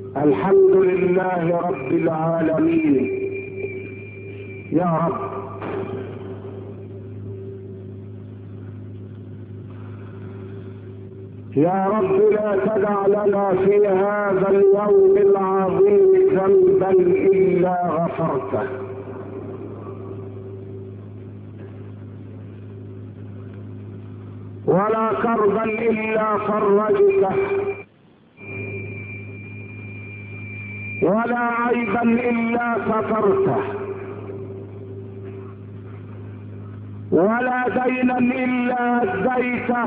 الحمد لله رب العالمين. يا رب يا رب لا تدع لنا في هذا اليوم العظيم ذنبا إلا غفرته، ولا كربا إلا فرجته، ولا عيبا إلا سترته، ولا دينا إلا أديته،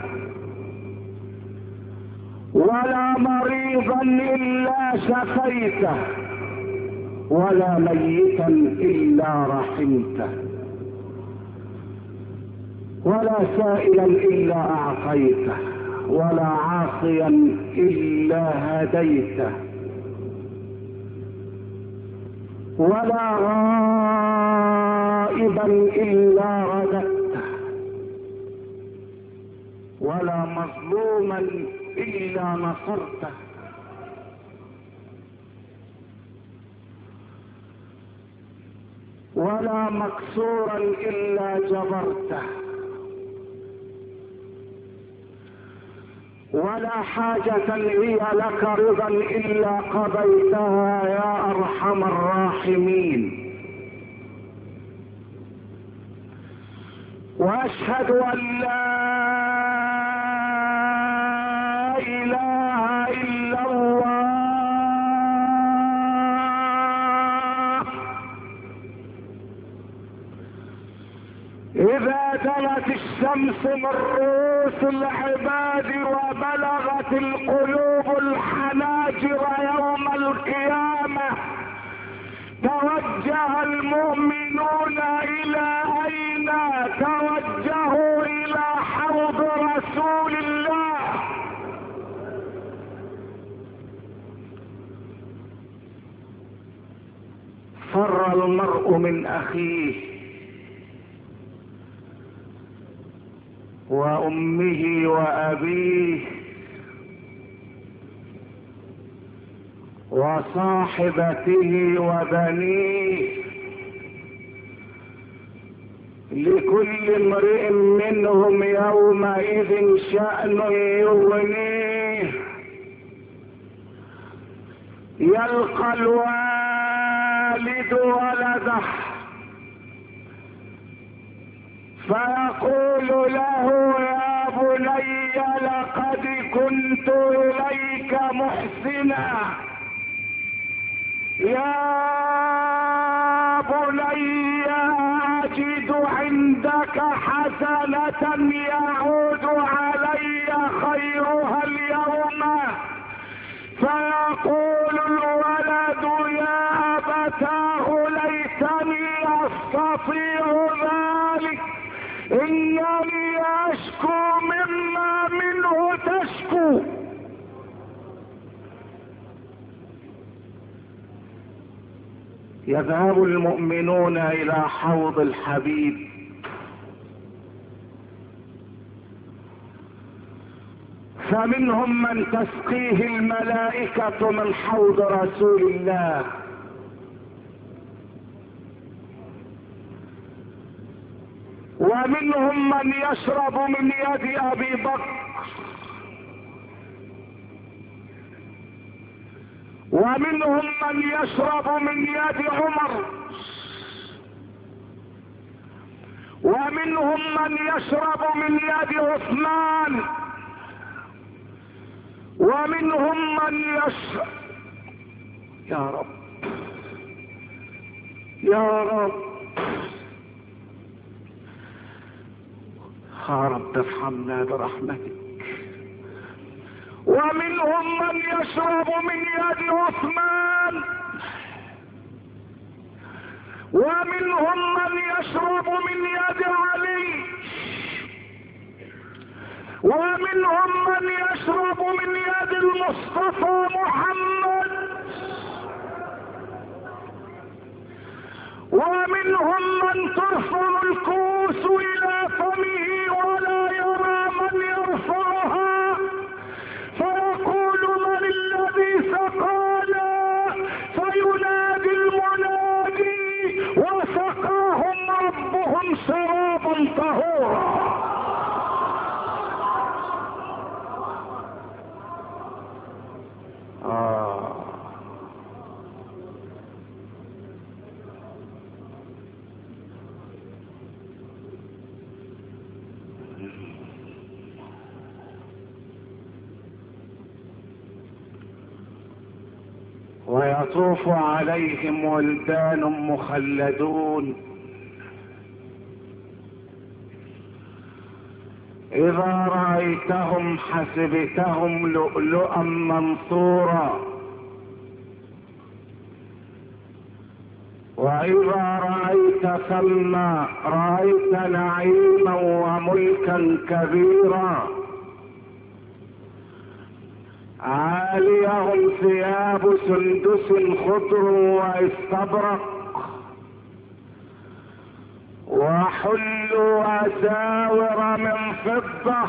ولا مريضا إلا شفيته، ولا ميتا إلا رحمته، ولا سائلا إلا أعطيته، ولا عاصيا إلا هديته، ولا غائبا إلا رددته، ولا مظلوما إلا نصرته، ولا مكسورا إلا جبرته، ولا حاجة هي لك رضا إلا قضيتها يا أرحم الراحمين. وأشهد أن لا إله إلا الله. إذا دنت الشمس من رؤوس العباد وبلغت القلوب الحناجر يوم القيامة، توجه المؤمنون إلى أين؟ توجهوا إلى حوض رسول الله. فر المرء من أخيه وأمه وأبيه وصاحبته وبنيه، لكل امرئ منهم يومئذ شأن يغنيه. يلقى الوالد ولده فيقول له يا بني لقد كنت إليك محسنا، يا بني أجد عندك حسنة يعود علي خيرها اليوم، فيقول الولد يا أبتاه ليتني أستطيع ذلك، إنني أشكو مما منه تشكو. يذهب المؤمنون إلى حوض الحبيب، فمنهم من تسقيه الملائكة من حوض رسول الله، ومنهم من يشرب من يد أبي بكر، ومنهم من يشرب من يد عمر، ومنهم من يشرب من يد عثمان، ومنهم من يشرب. يا رب يا رب يا رب ارحمنا برحمتك. ومنهم من يشرب من يد عثمان، ومنهم من يشرب من يد علي، ومنهم من يشرب من يد المصطفى محمد، ومنهم من ترفع الكؤوس إلى فمه ولا يرى من يرفعها، فيقول من الذي سقاني طهورا. ويطوف عليهم ولدان مخلدون إذا رأيتهم حسبتهم لؤلؤا منثورا، وإذا رأيت ثم رأيت نعيما وملكا كبيرا. عاليهم ثياب سندس خضر واستبرق، وحلوا أساور من فضة،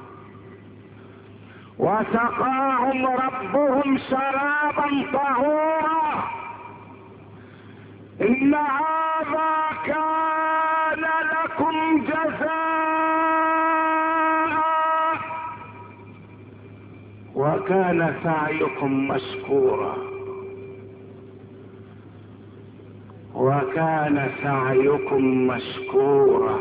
وسقاهم ربهم شرابا طهورا. إن هذا كان لكم جزاء وكان سعيكم مشكورا. وكان سعيكم مشكورا.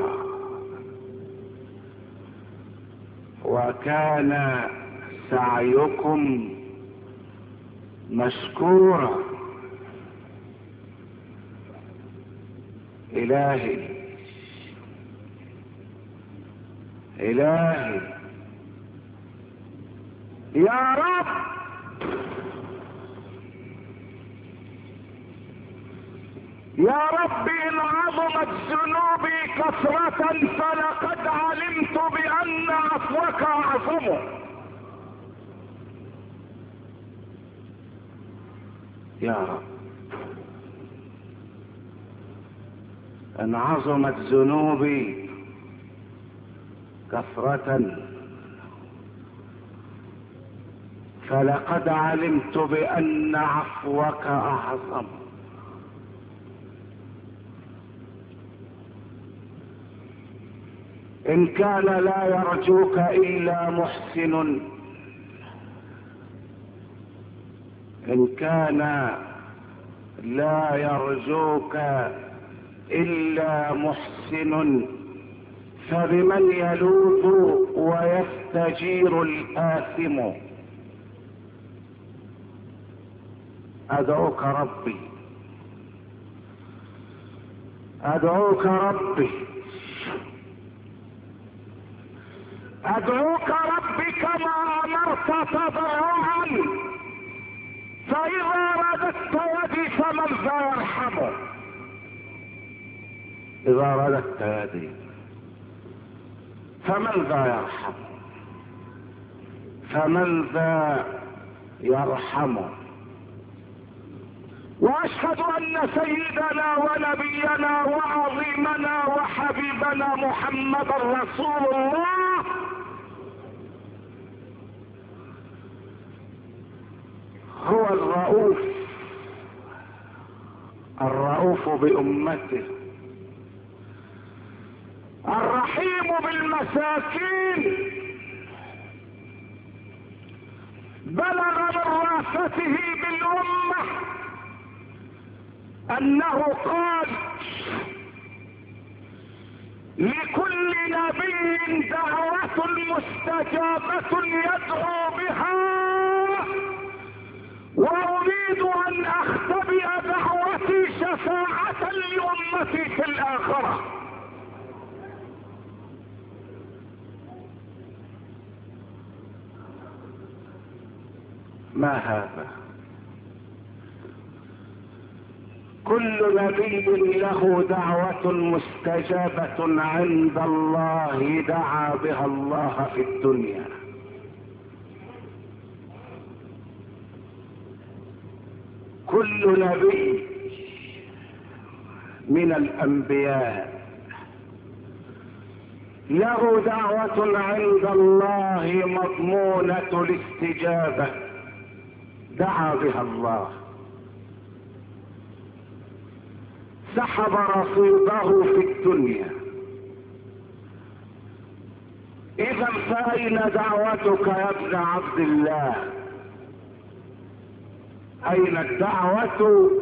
وكان سعيكم مشكورا. إلهي إلهي يا رب، يا رب إن عظمت ذنوبي كثرة فلقد علمت بأن عفوك أعظم. يا رب إن عظمت ذنوبي كثرة فلقد علمت بأن عفوك أعظم. إن كان لا يرجوك إلا محسن، إن كان لا يرجوك إلا محسن، فبمن يلوذ ويستجير الآثم. أدعوك ربي، أدعوك ربي، أدعوك ربي كما أمرت تضرعا، فإذا رددت يدي فمن ذا يرحمه. إذا رددت يدي فمن ذا يرحمه، فمن ذا يرحمه. وأشهد أن سيدنا ونبينا وعظيمنا وحبيبنا محمد رسول الله هو الرؤوف، الرؤوف بأمته، الرحيم بالمساكين. بلغ من رافته بالأمة أنه قال: لكل نبي دعوة مستجابة يدعو بها، وأريد أن أختبئ دعوتي شفاعة لأمتي في الآخرة. ما هذا؟ كل نبي له دعوة مستجابة عند الله دعا بها الله في الدنيا. كل نبي من الأنبياء له دعوة عند الله مضمونة الاستجابة دعا بها الله، سحب رصيده في الدنيا اذا فاين دعوتك يا ابن عبد الله؟ اين الدعوة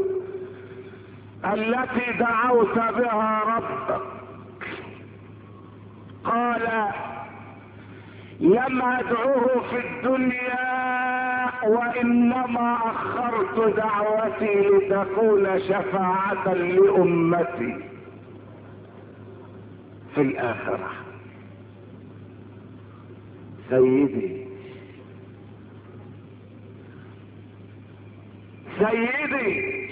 التي دعوت بها ربك؟ قال لم ادعوه في الدنيا وانما اخرت دعوتي لتكون شفاعة لامتي في الاخرة. سيدي سيدي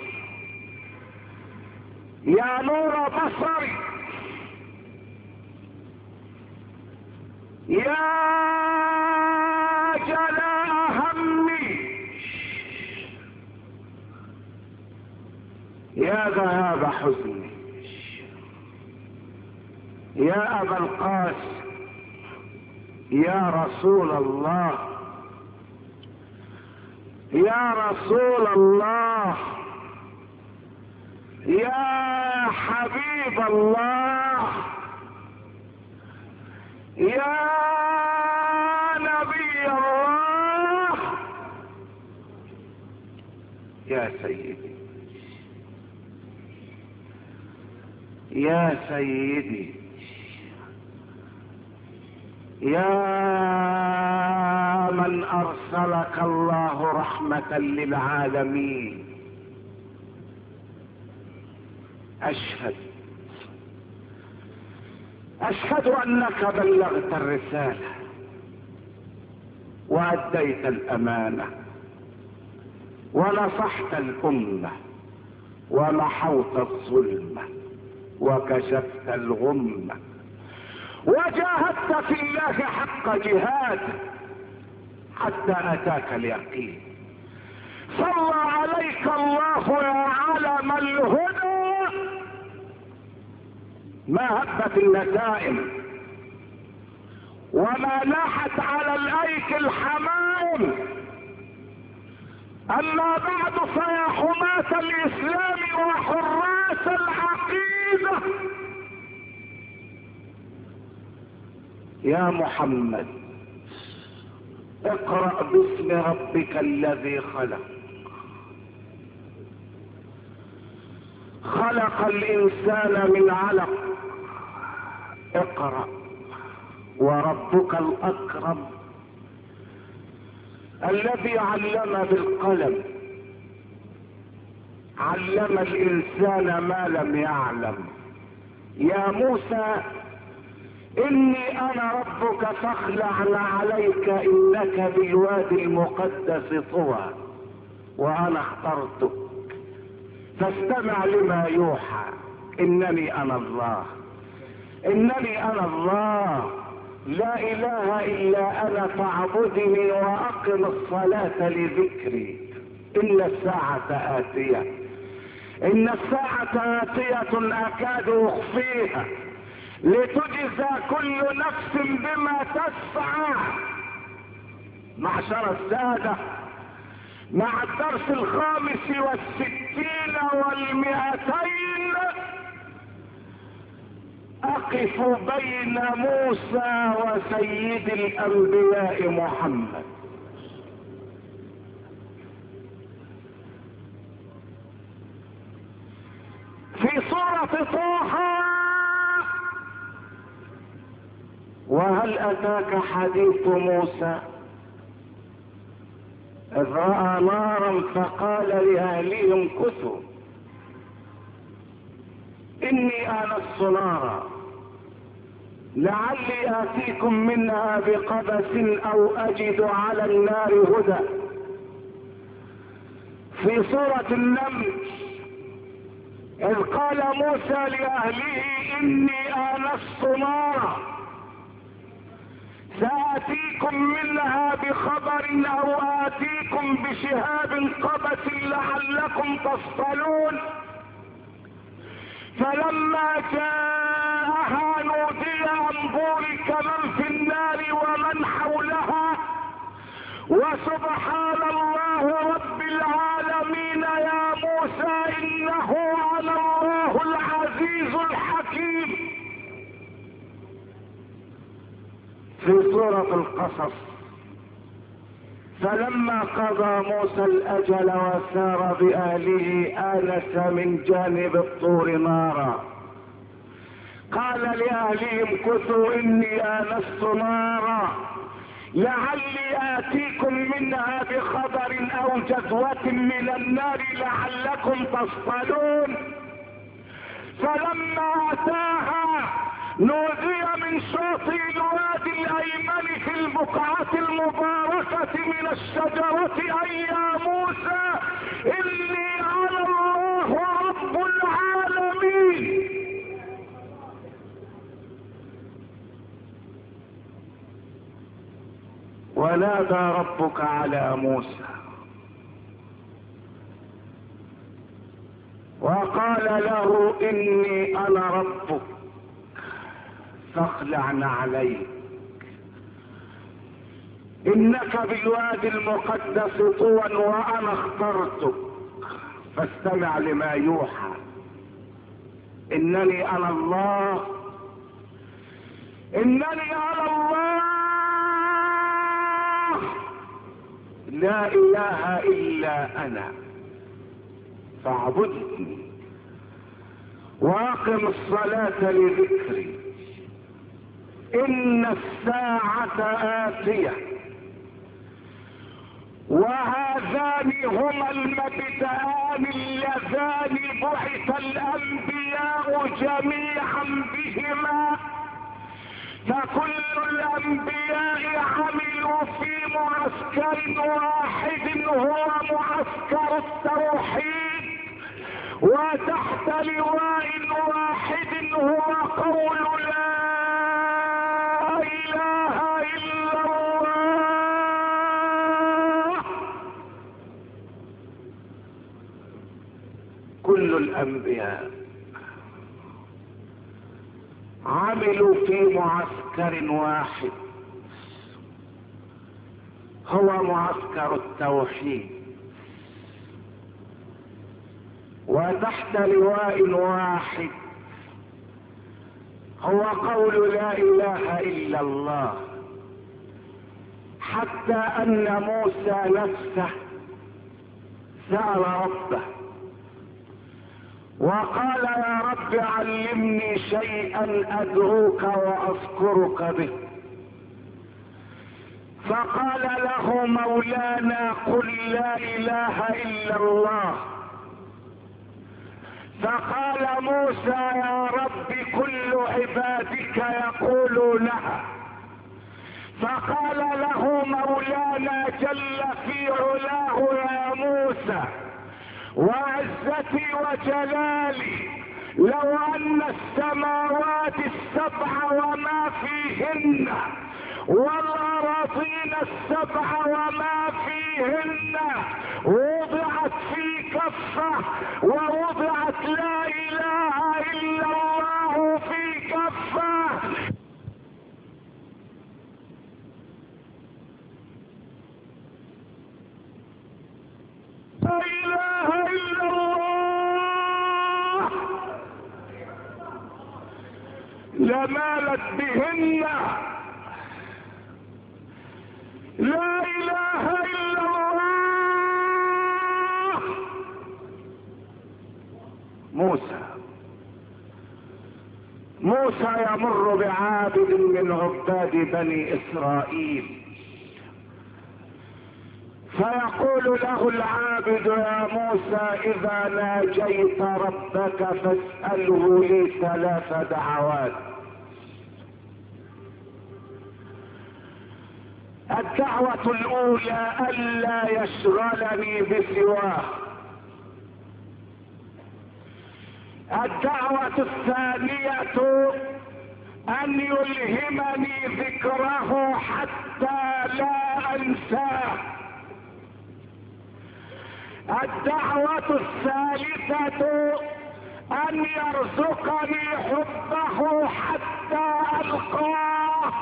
يا نور بصري، يا جلاء همي، يا ذهاب حزني، يا ابا القاسم، يا رسول الله، يا رسول الله، يا حبيب الله، يا نبي الله، يا سيدي يا سيدي، يا من ارسلك الله رحمة للعالمين. اشهد انك بلغت الرسالة واديت الامانة ونصحت الامة ومحوت الظلمة وكشفت الغمة وجاهدت في الله حق جهاد حتى اتاك اليقين. صلى عليك الله يا علم الهدى. ما هبت النسائم وما لاحت على الايك الحمائم. اما بعد فيا حماة الاسلام وحراس العقيدة، يا محمد اقرأ باسم ربك الذي خلق. خلق الانسان من علق. اقرأ وربك الاكرم الذي علم بالقلم، علم الانسان ما لم يعلم. يا موسى اني انا ربك فاخلع عليك انك بالوادي المقدس طوى وانا اخترتك فاستمع لما يوحى. انني انا الله، انني انا الله، لا اله الا انا فاعبدني واقم الصلاة لذكري. ان الساعة اتية، ان الساعة اتية اكاد اخفيها لتجزى كل نفس بما تسعى. معشر السادة، مع الدرس 65 و200 اقف بين موسى وسيد الانبياء محمد. في سورة طه: وهل اتاك حديث موسى اذ رأى نارا فقال لأهلهم كثوا اني آنست نارا لعلي آتيكم منها بقبس او اجد على النار هدى. في سورة النمل: اذ قال موسى لأهله اني آنست نارا سآتيكم منها بخبر او آتيكم بشهاب قبس لعلكم تصطلون. فلما جاءها نودي ان بورك من في النار ومن حولها وسبحان الله رب العالمين يا موسى انه انا الله العزيز الحكيم. في سورة القصص: فلما قضى موسى الأجل وسار بأهله آنس من جانب الطور نارا قال لأهلهم امكثوا إني آنست نارا لعلي آتيكم منها بخبر أو جذوة من النار لعلكم تصطلون. فلما أتاها نودي من شاطئ الوادي الأيمن في البقعة المباركة من الشجرة أي يا موسى إني أنا الله رب العالمين. ونادى ربك على موسى وقال له إني أنا ربك فاخلع عليك إنك بالوادي المقدس طوى وأنا اخترتك فاستمع لما يوحى إنني أنا الله إنني أنا الله لا إله إلا أنا فاعبدني وأقم الصلاة لذكري إن الساعة آتية وهذان هما المبدأان اللذان بعث الأنبياء جميعا بهما فكل الأنبياء عملوا في معسكر واحد هو معسكر التوحيد وتحت لواء واحد هو قول لا إله إلا الله. كل الأنبياء عملوا في معسكر واحد هو معسكر التوحيد وتحت لواء واحد هو قول لا إله إلا الله حتى أن موسى نفسه سأل ربه وقال يا رب علمني شيئا أدعوك وأذكرك به فقال له مولانا قل لا إله إلا الله فقال موسى يا رب كل عبادك يقولونها فقال له مولانا جل في علاه يا موسى وعزتي وجلالي لو ان السماوات السبع وما فيهن والأراضين السبع وما فيهن وضعت في كفة ووضعت لا إله إلا الله في كفة لا إله إلا الله لمالت بهن لا إله إلا الله. موسى يمر بعابد من عباد بني إسرائيل فيقول له العابد يا موسى إذا ناجيت ربك فاسأله لي 3 دعوات. الدعوة الأولى ألا يشغلني بسواه. الدعوة الثانية أن يلهمني ذكره حتى لا أنساه. الدعوة الثالثة أن يرزقني حبه حتى ألقاه.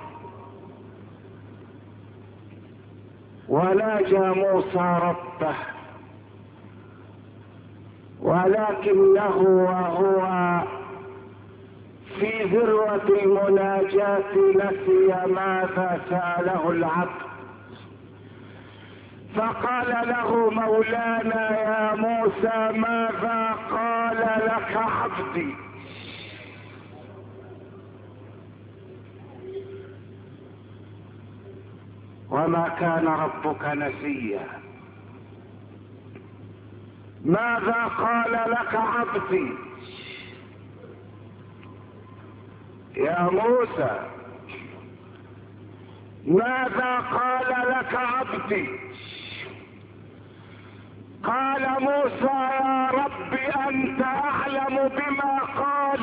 وناجى موسى ربه ولكنه وهو في ذروة المناجاة نسي ماذا سأله العبد، فقال له مولانا يا موسى ماذا قال لك عبدي؟ وما كان ربك نسيا. ماذا قال لك عبدي يا موسى؟ ماذا قال لك عبدي؟ قال موسى يا رب انت اعلم بما قال.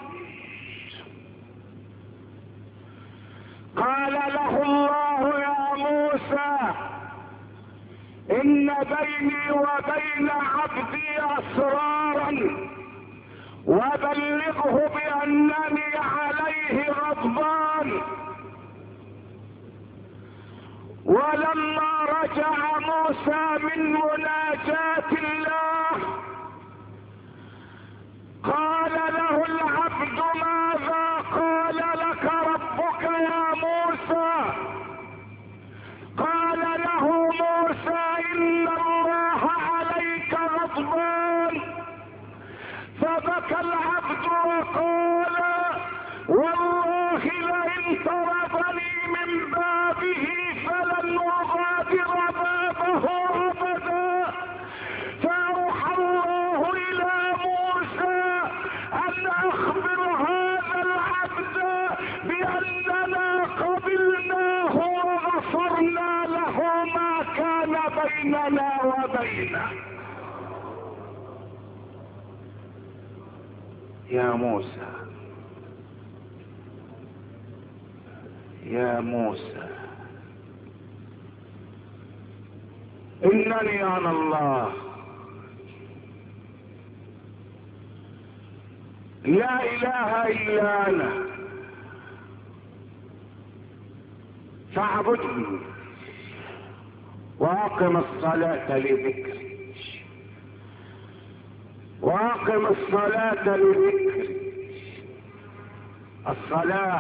قال له الله يا موسى ان بيني وبين عبدي اسرارا وبلغه بانني عليه غضبان. ولما رجع موسى من مناجاة الله قال له العبد ماذا قال لك ربك يا موسى؟ قال له موسى ان الله عليك غضبان. فبكى العبد وقال والله لئن طردني من بابه فلن اغادر بابه ابدا. فاوحى الله الى موسى ان اخبر هذا العبد باننا قبلناه وغفرنا له ما كان بيننا وبينه. يا موسى يا موسى انني انا الله لا اله الا انا فاعبدني واقم الصلاة لذكري واقم الصلاة لذكري. الصلاة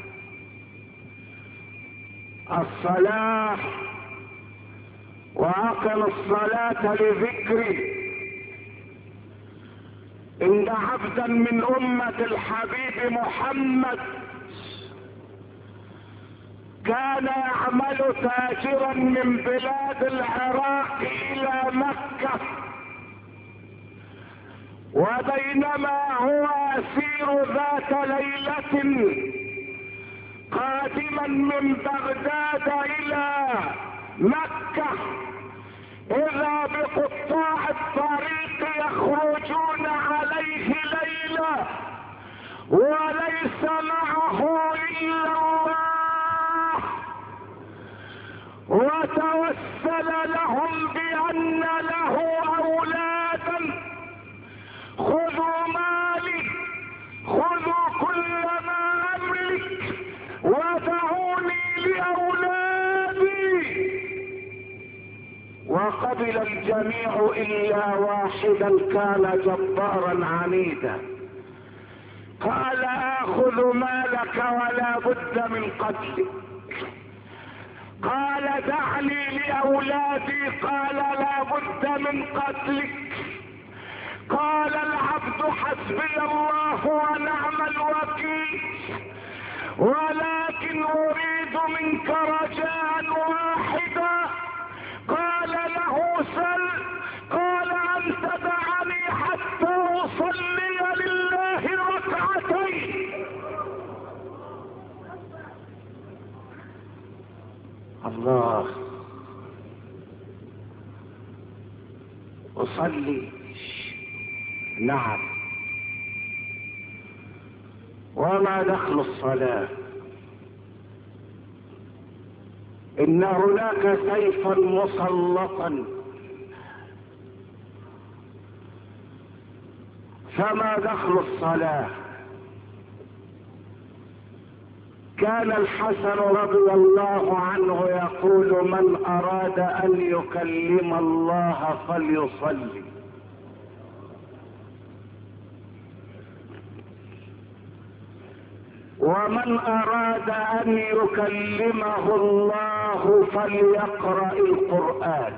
واقم الصلاة لذكري. ان عبدا من امة الحبيب محمد كان يعمل تاجرا من بلاد العراق الى مكة، وبينما هو يسير ذات ليلة قادما من بغداد الى مكة اذا بقطاع الطريق يخرجون عليه ليلة وليس معه الا الله، وتوسل لهم بان له اولادا. خذوا مالي خذوا كل ما املك ودعوني لاولادي. وقبل الجميع الا واحدا كان جبارا عنيدا. قال اخذ مالك ولا بد من قتلك. قال دعني لاولادي. قال لا بد من قتلك. قال العبد حسبي الله ونعم الوكيل، ولكن اريد منك رجاء واحدا. قال له سل. قال ان تدعني حتى اصلي لله ركعتين. الله. اصلي؟ نعم. وما دخل الصلاة؟ ان هناك سيفا مسلطا، فما دخل الصلاة؟ كان الحسن رضي الله عنه يقول من اراد ان يكلم الله فليصلي. ومن اراد ان يكلمه الله فليقرأ القرآن.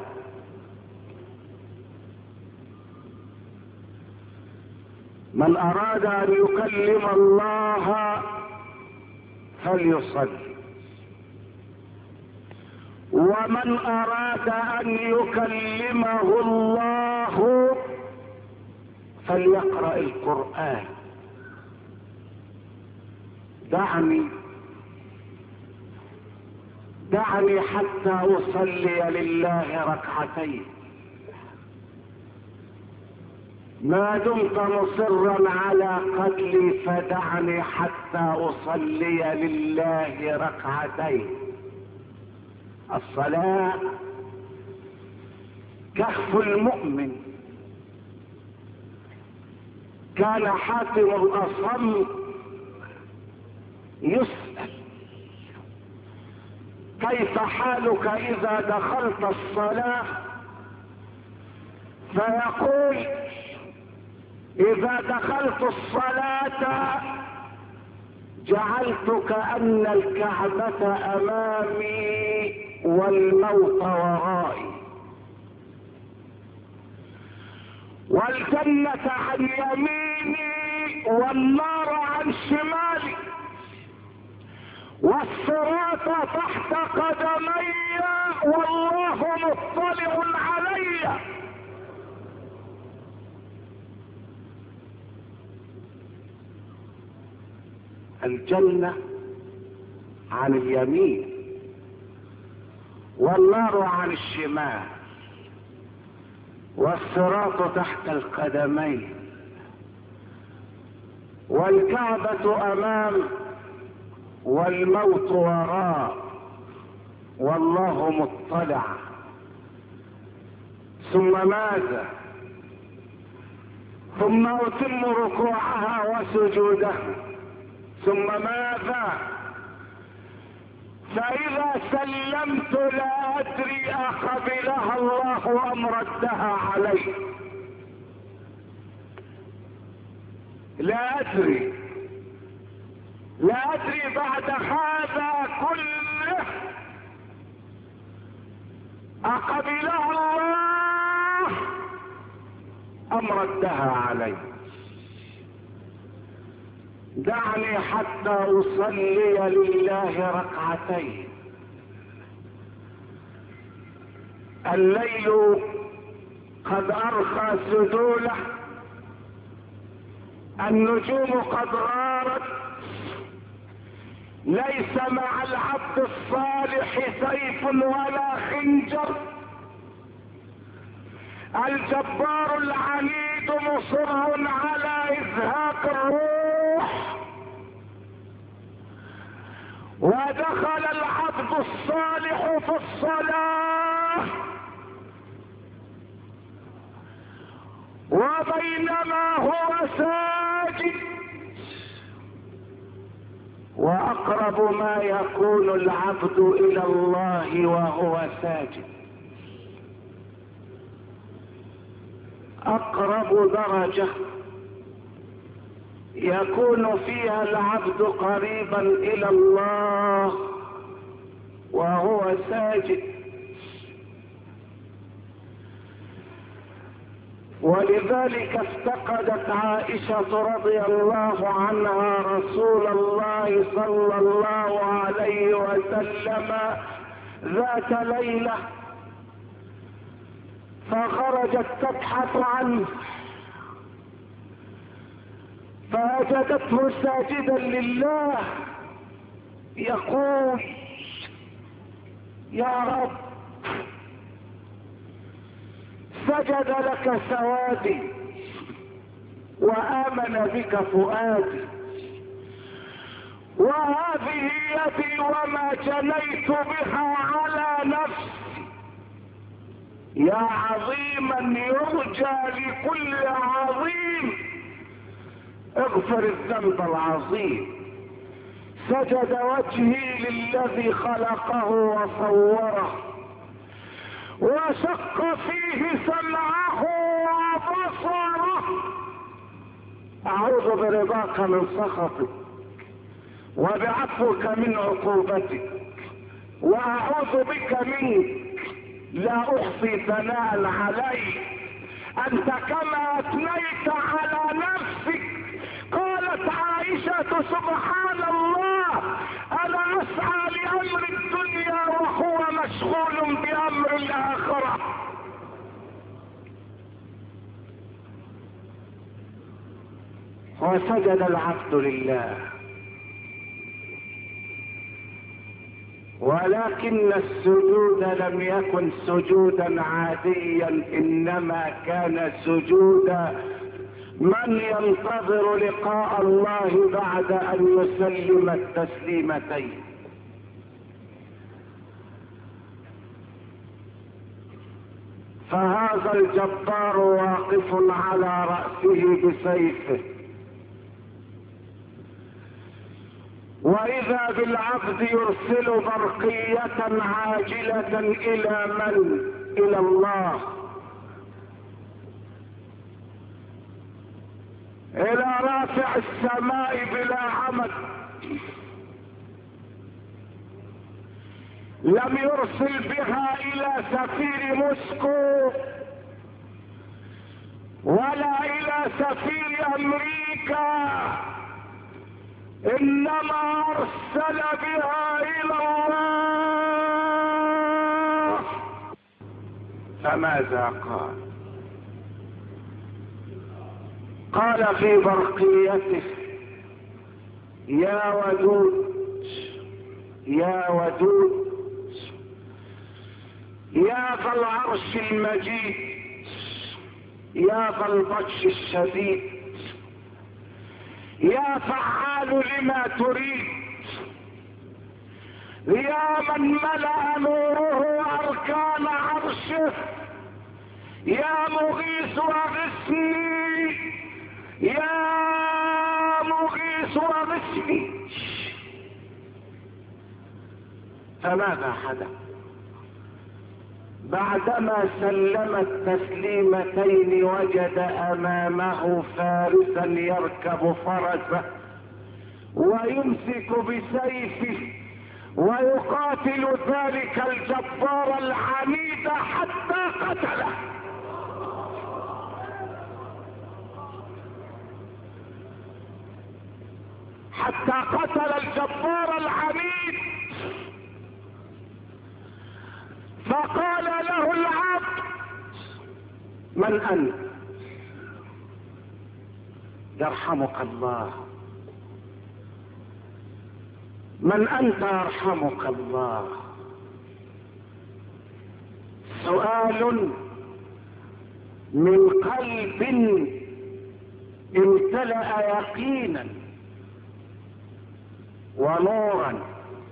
من اراد ان يكلم الله فليصلي، ومن اراد ان يكلمه الله فليقرأ القرآن. دعني حتى اصلي لله ركعتين. ما دمت مصرا على قتلي فدعني حتى اصلي لله ركعتين. الصلاة كهف المؤمن. كان حاتم الأصم يسأل: كيف حالك إذا دخلت الصلاة؟ فيقول: إذا دخلت الصلاة جعلت كأن الكعبة أمامي والموت ورائي، والجنة عن يميني والنار عن شمالي، والصراط تحت قدمي والله مطلع علي. الجنة عن اليمين والنار عن الشمال والصراط تحت القدمين والكعبة امام والموت وراء والله مطلع. ثم ماذا؟ ثم اتم ركوعها وسجودها. ثم ماذا؟ فإذا سلمت لا أدري أقبلها الله أم ردها علي. لا أدري بعد هذا كله أقبلها الله أم ردها علي. دعني حتى أصلي لله ركعتين. الليل قد أرخى سدوله، النجوم قد غارت، ليس مع العبد الصالح سيف ولا خنجر. الجبار العنيد مصر على إزهاق الروح، ودخل العبد الصالح في الصلاة وبينما هو ساجد، وأقرب ما يكون العبد إلى الله وهو ساجد. أقرب درجة يكون فيها العبد قريبا إلى الله وهو ساجد. ولذلك افتقدت عائشة رضي الله عنها رسول الله صلى الله عليه وسلم ذات ليلة، فخرجت تبحث عنه فوجدته ساجدا لله يقول: يا رب، سجد لك سوادي وآمن بك فؤادي، وهذه يدي وما جنيت بها على نفسي. يا عظيما يرجى لكل عظيم، اغفر الذنب العظيم. سجد وجهي للذي خلقه وصوره، وشق فيه سمعه وبصره. اعوذ برضاك من سخطك وبعفوك من عقوبتك، واعوذ بك منك لا احصي ثناء عليك انت كما اثنيت على نفسك. قالت عائشة سبحان الله انا اسعى لامر الدنيا وهو مشغول بامر الاخرة. وسجد العبد لله، ولكن السجود لم يكن سجودا عاديا، انما كان سجود من ينتظر لقاء الله بعد ان يسلم التسليمتين. فهذا الجبار واقف على رأسه بسيفه، واذا بالعبد يرسل برقية عاجلة الى من؟ الى الله، الى رافع السماء بلا عمد. لم يرسل بها الى سفير موسكو ولا الى سفير امريكا، انما ارسل بها الى الله. فماذا قال؟ قال في برقيته يا ودود يا ودود يا ذا العرش المجيد يا ذا البطش الشديد يا فعال لما تريد يا من ملأ نوره أركان عرشه يا مغيث أغثني يا مغيث أغثني. فماذا حدث؟ بعدما سلم التسليمتين وجد امامه فارسا يركب فرسه ويمسك بسيفه ويقاتل ذلك الجبار العنيد حتى قتله. حتى قتل الجبار العنيد. فقال له العبد من انت؟ يرحمك الله. من انت يرحمك الله؟ سؤال من قلب امتلأ يقينا ونورا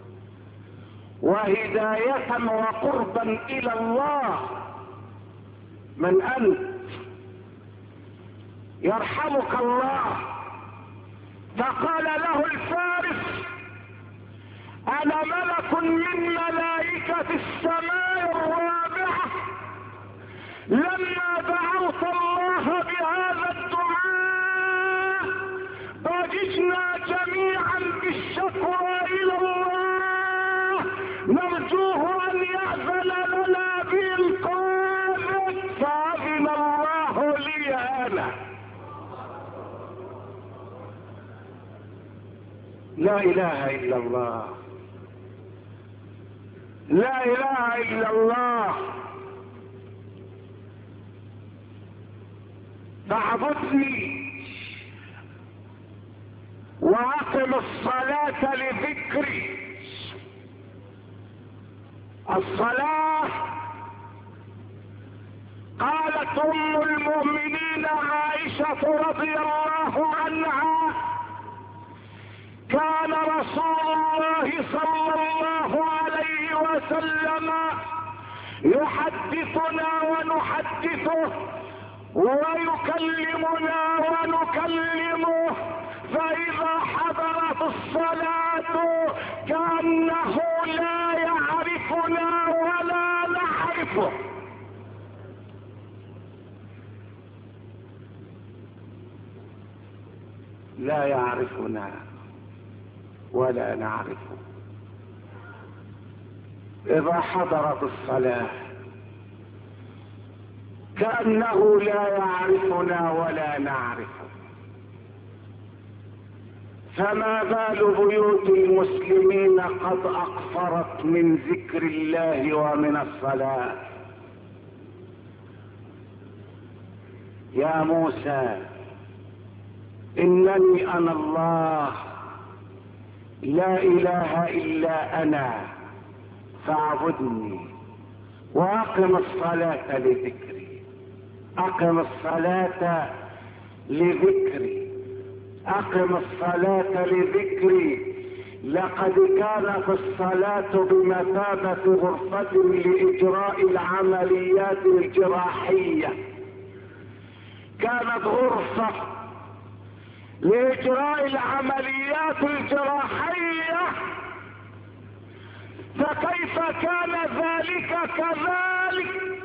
وهداية وقربا الى الله. من انت؟ يرحمك الله. فقال له الفارس انا ملك من ملائكة السماء الرابعة، لما دعوت الله بهذا الدعاء ضججنا جميعا بالشكوى الى الله، نرجوه ان يأذن لنا بإنقاذ. فأذن الله لي انا. لا اله الا الله، لا اله الا الله. فاعبدني واقم الصلاة لذكري. الصلاة قالت ام المؤمنين عائشة رضي الله عنها كان رسول الله صلى الله عليه وسلم يحدثنا ونحدثه ويكلمنا ونكلمه، فإذا حضرت الصلاة كأنه لا يعرفنا ولا نعرفه. لا يعرفنا ولا نعرفه. إذا حضرت الصلاة كأنه لا يعرفنا ولا نعرفه. فما بال بيوت المسلمين قد أقفرت من ذكر الله ومن الصلاة. يا موسى إنني أنا الله لا إله إلا أنا فاعبدني وأقم الصلاة لذكري. أقم الصلاة لذكري، أقم الصلاة لذكري. لقد كانت الصلاة بمثابة غرفة لإجراء العمليات الجراحية، كانت غرفة لإجراء العمليات الجراحية، فكيف كان ذلك كذلك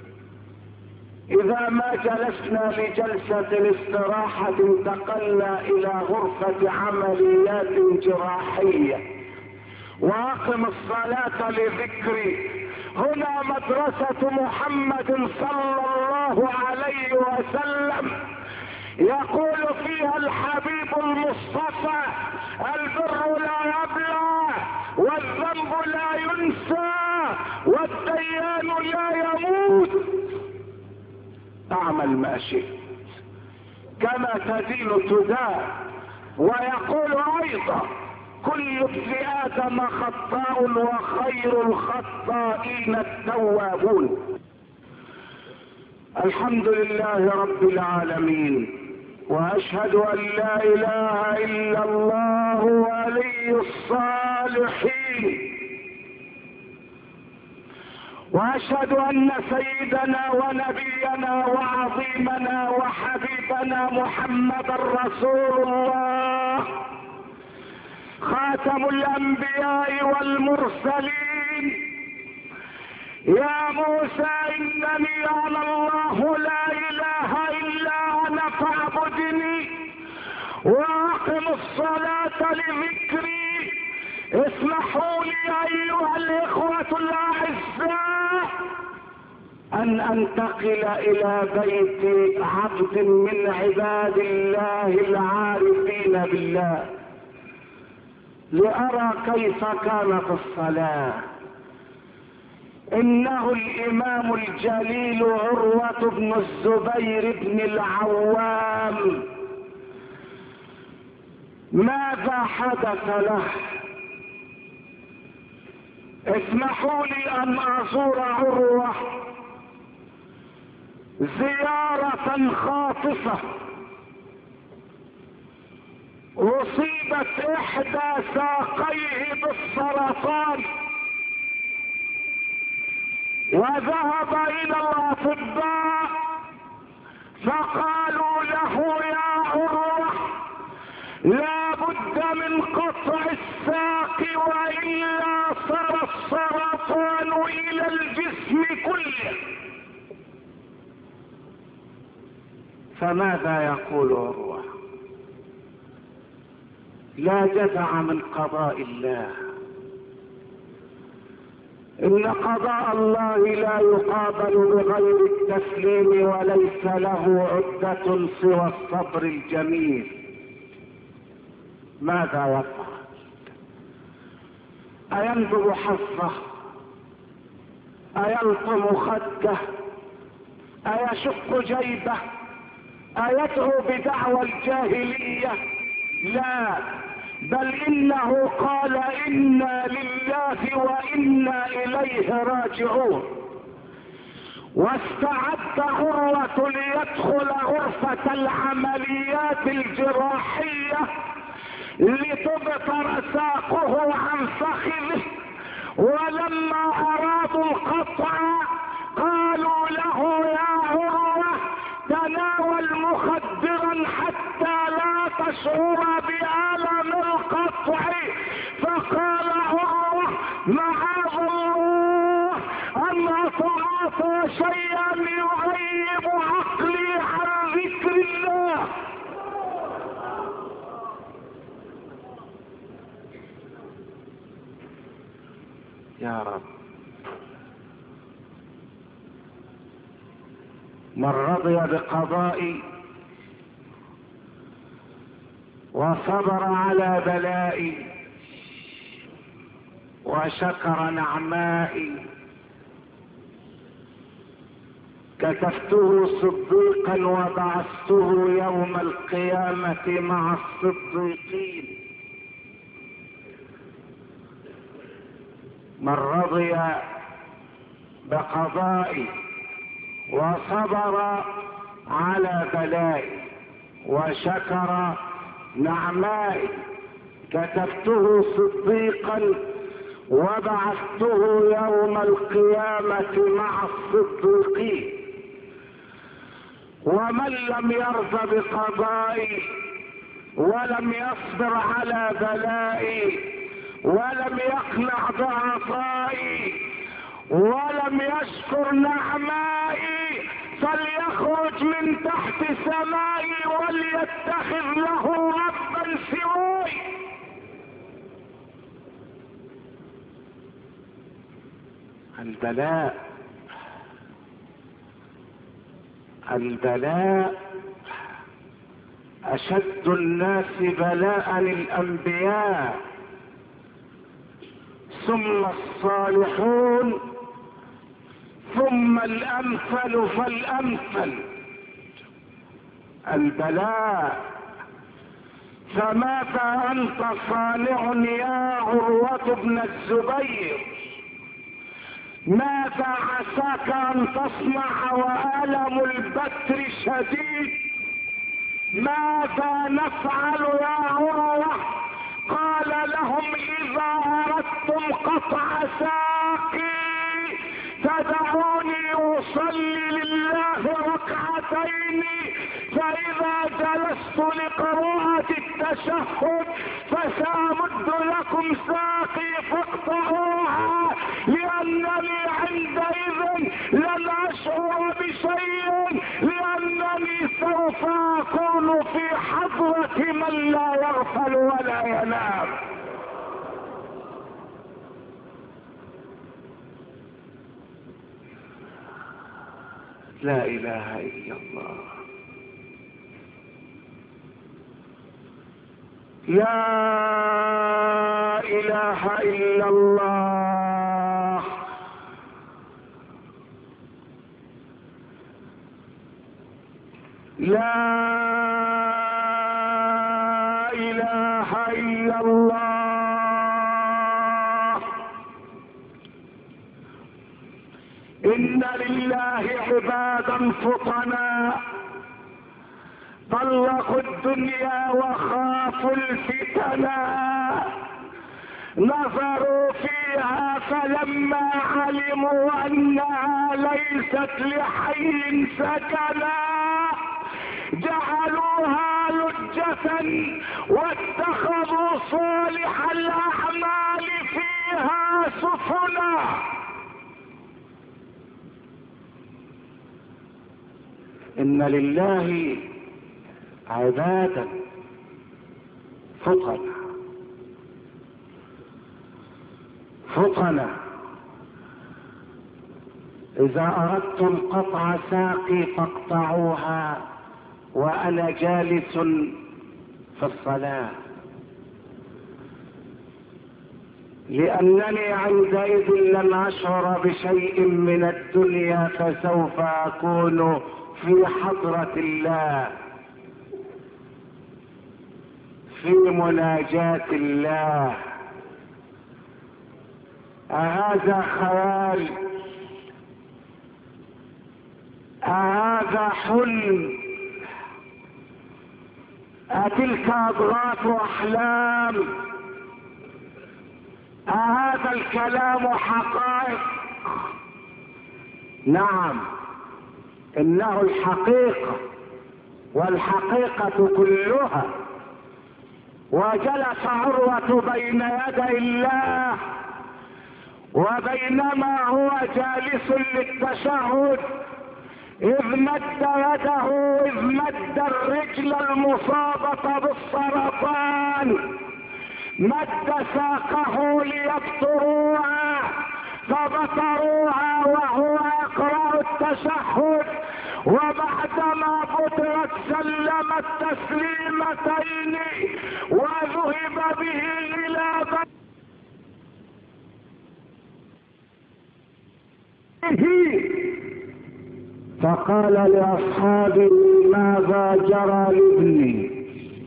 إذا ما جلسنا لجلسة الاستراحة انتقلنا إلى غرفة عمليات جراحية. وأقم الصلاة لذكري هنا مدرسة محمد صلى الله عليه وسلم، يقول فيها الحبيب المصطفى: البر لا يبلى والذنب لا ينسى والديان لا يموت. اعمل ما شئت كما تدين تدان. ويقول ايضا: كل ابن ادم خطاء وخير الخطائين التوابون. الحمد لله رب العالمين، واشهد ان لا اله الا الله ولي الصالحين، واشهد ان سيدنا ونبينا وعظيمنا وحبيبنا محمدا رسول الله خاتم الانبياء والمرسلين. يا موسى انني انا الله لا اله الا انا فاعبدني واقم الصلاة لذكري. اسمحوا لي ايها الاخوة الاعزاء ان انتقل الى بيت عبد من عباد الله العارفين بالله لارى كيف كانت الصلاة. انه الامام الجليل عروة بن الزبير بن العوام. ماذا حدث له؟ اسمحوا لي ان ازور عروة زيارة خاطفة. اصيبت احدى ساقيه بالسرطان وذهب الى الاطباء فقالوا له: يا عروة لا بد من قطع الساق والا صار السرطان الى الجسم كله. فماذا يقول عروة؟ لا جزع من قضاء الله. ان قضاء الله لا يقابل بغير التسليم وليس له عدة سوى الصبر الجميل. ماذا يفعل؟ اينبذ حظه؟ ايلطم خده؟ ايشق جيبه؟ ايدعو بدعوى الجاهلية؟ لا، بل انه قال: انا لله وانا اليه راجعون. واستعد عروة ليدخل غرفة العمليات الجراحية لتبتر ساقه عن فخذه. ولما ارادوا القطع قالوا له: يا عروة تناول مخدرا حتى لا تشعر بألم القطع. فقال عروة: معاذ الله ان اتعاطى شيئا يغيب عقلي عن ذكر الله. يا رب. من رضي بقضائي وصبر على بلائي وشكر نعمائي كتبته صديقا وبعثته يوم القيامة مع الصديقين. من رضي بقضائي وصبر على بلائي وشكر نعمائي كتبته صديقا وبعثته يوم القيامة مع الصديقين. ومن لم يرضى بقضائي ولم يصبر على بلائي ولم يقنع بعطائي ولم يشكر نعمائي فليخرج من تحت سمائي وليتخذ له ربا سواي. البلاء أشد الناس بلاء الأنبياء ثم الصالحون ثم الأمثل فالأمثل. البلاء. فماذا أنت صانع يا عروة بن الزبير؟ ماذا عساك أن تصنع وألم البتر شديد؟ ماذا نفعل يا عروة؟ قال لهم إذا أردتم قطع ساقي تدعوني أصلي لله ركعتين، فإذا جلست لقراءة التشهد فسأمد لكم ساقي فاقطعوها، لأنني عندئذ لن أشعر بشيء، لأنني سوف أكون في حضرة من لا يغفل ولا ينام. لا إله إلا الله. لا إله إلا الله. لا إله إلا الله. إن لله عبادا فطنا طلقوا الدنيا وخافوا الفتنا، نظروا فيها فلما علموا أنها ليست لحي سكنا جعلوها لجة واتخذوا صالح الأعمال فيها سفنا. إن لله عبادا فطنا إذا أردتم قطع ساقي فاقطعوها وأنا جالس في الصلاة، لأنني عندئذ لن أشعر بشيء من الدنيا فسوف أكون في حضرة الله في مناجاة الله. أهذا خيال؟ أهذا حلم؟ أتلك أضغاث أحلام؟ أهذا الكلام حقائق؟ نعم، إنه الحقيقة، والحقيقة كلها. وجلس عروة بين يدي الله، وبينما هو جالس للتشهد إذ مد يده، إذ مد الرجل المصابة بالسرطان، مد ساقه ليبتروها فبطروها وهو يقرأ التشهد، وبعدما فترت سلم التسليمتين وذهب به الى بيته. فقال لاصحابه ماذا جرى لابني؟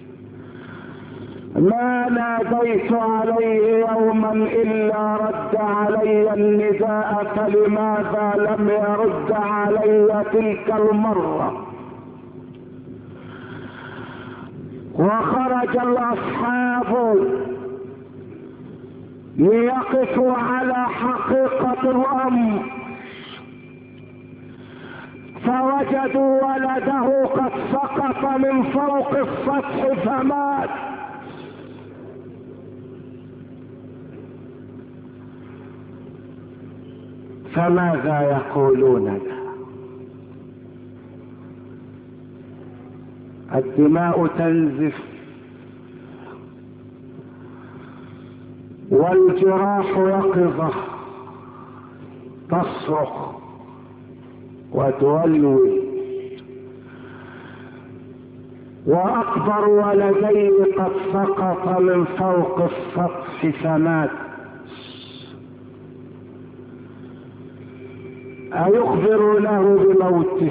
ما ناديت عليه يوما الا رد علي النداء، فلماذا لم يرد علي تلك المرة؟ وخرج الاصحاب ليقفوا على حقيقة الامر، فوجدوا ولده قد سقط من فوق السطح فمات. فماذا يقولون له؟ الدماء تنزف والجراح يقظة تصرخ وتولول، واكبر ولديه قد سقط من فوق السطح فمات. أيخبرونه بموته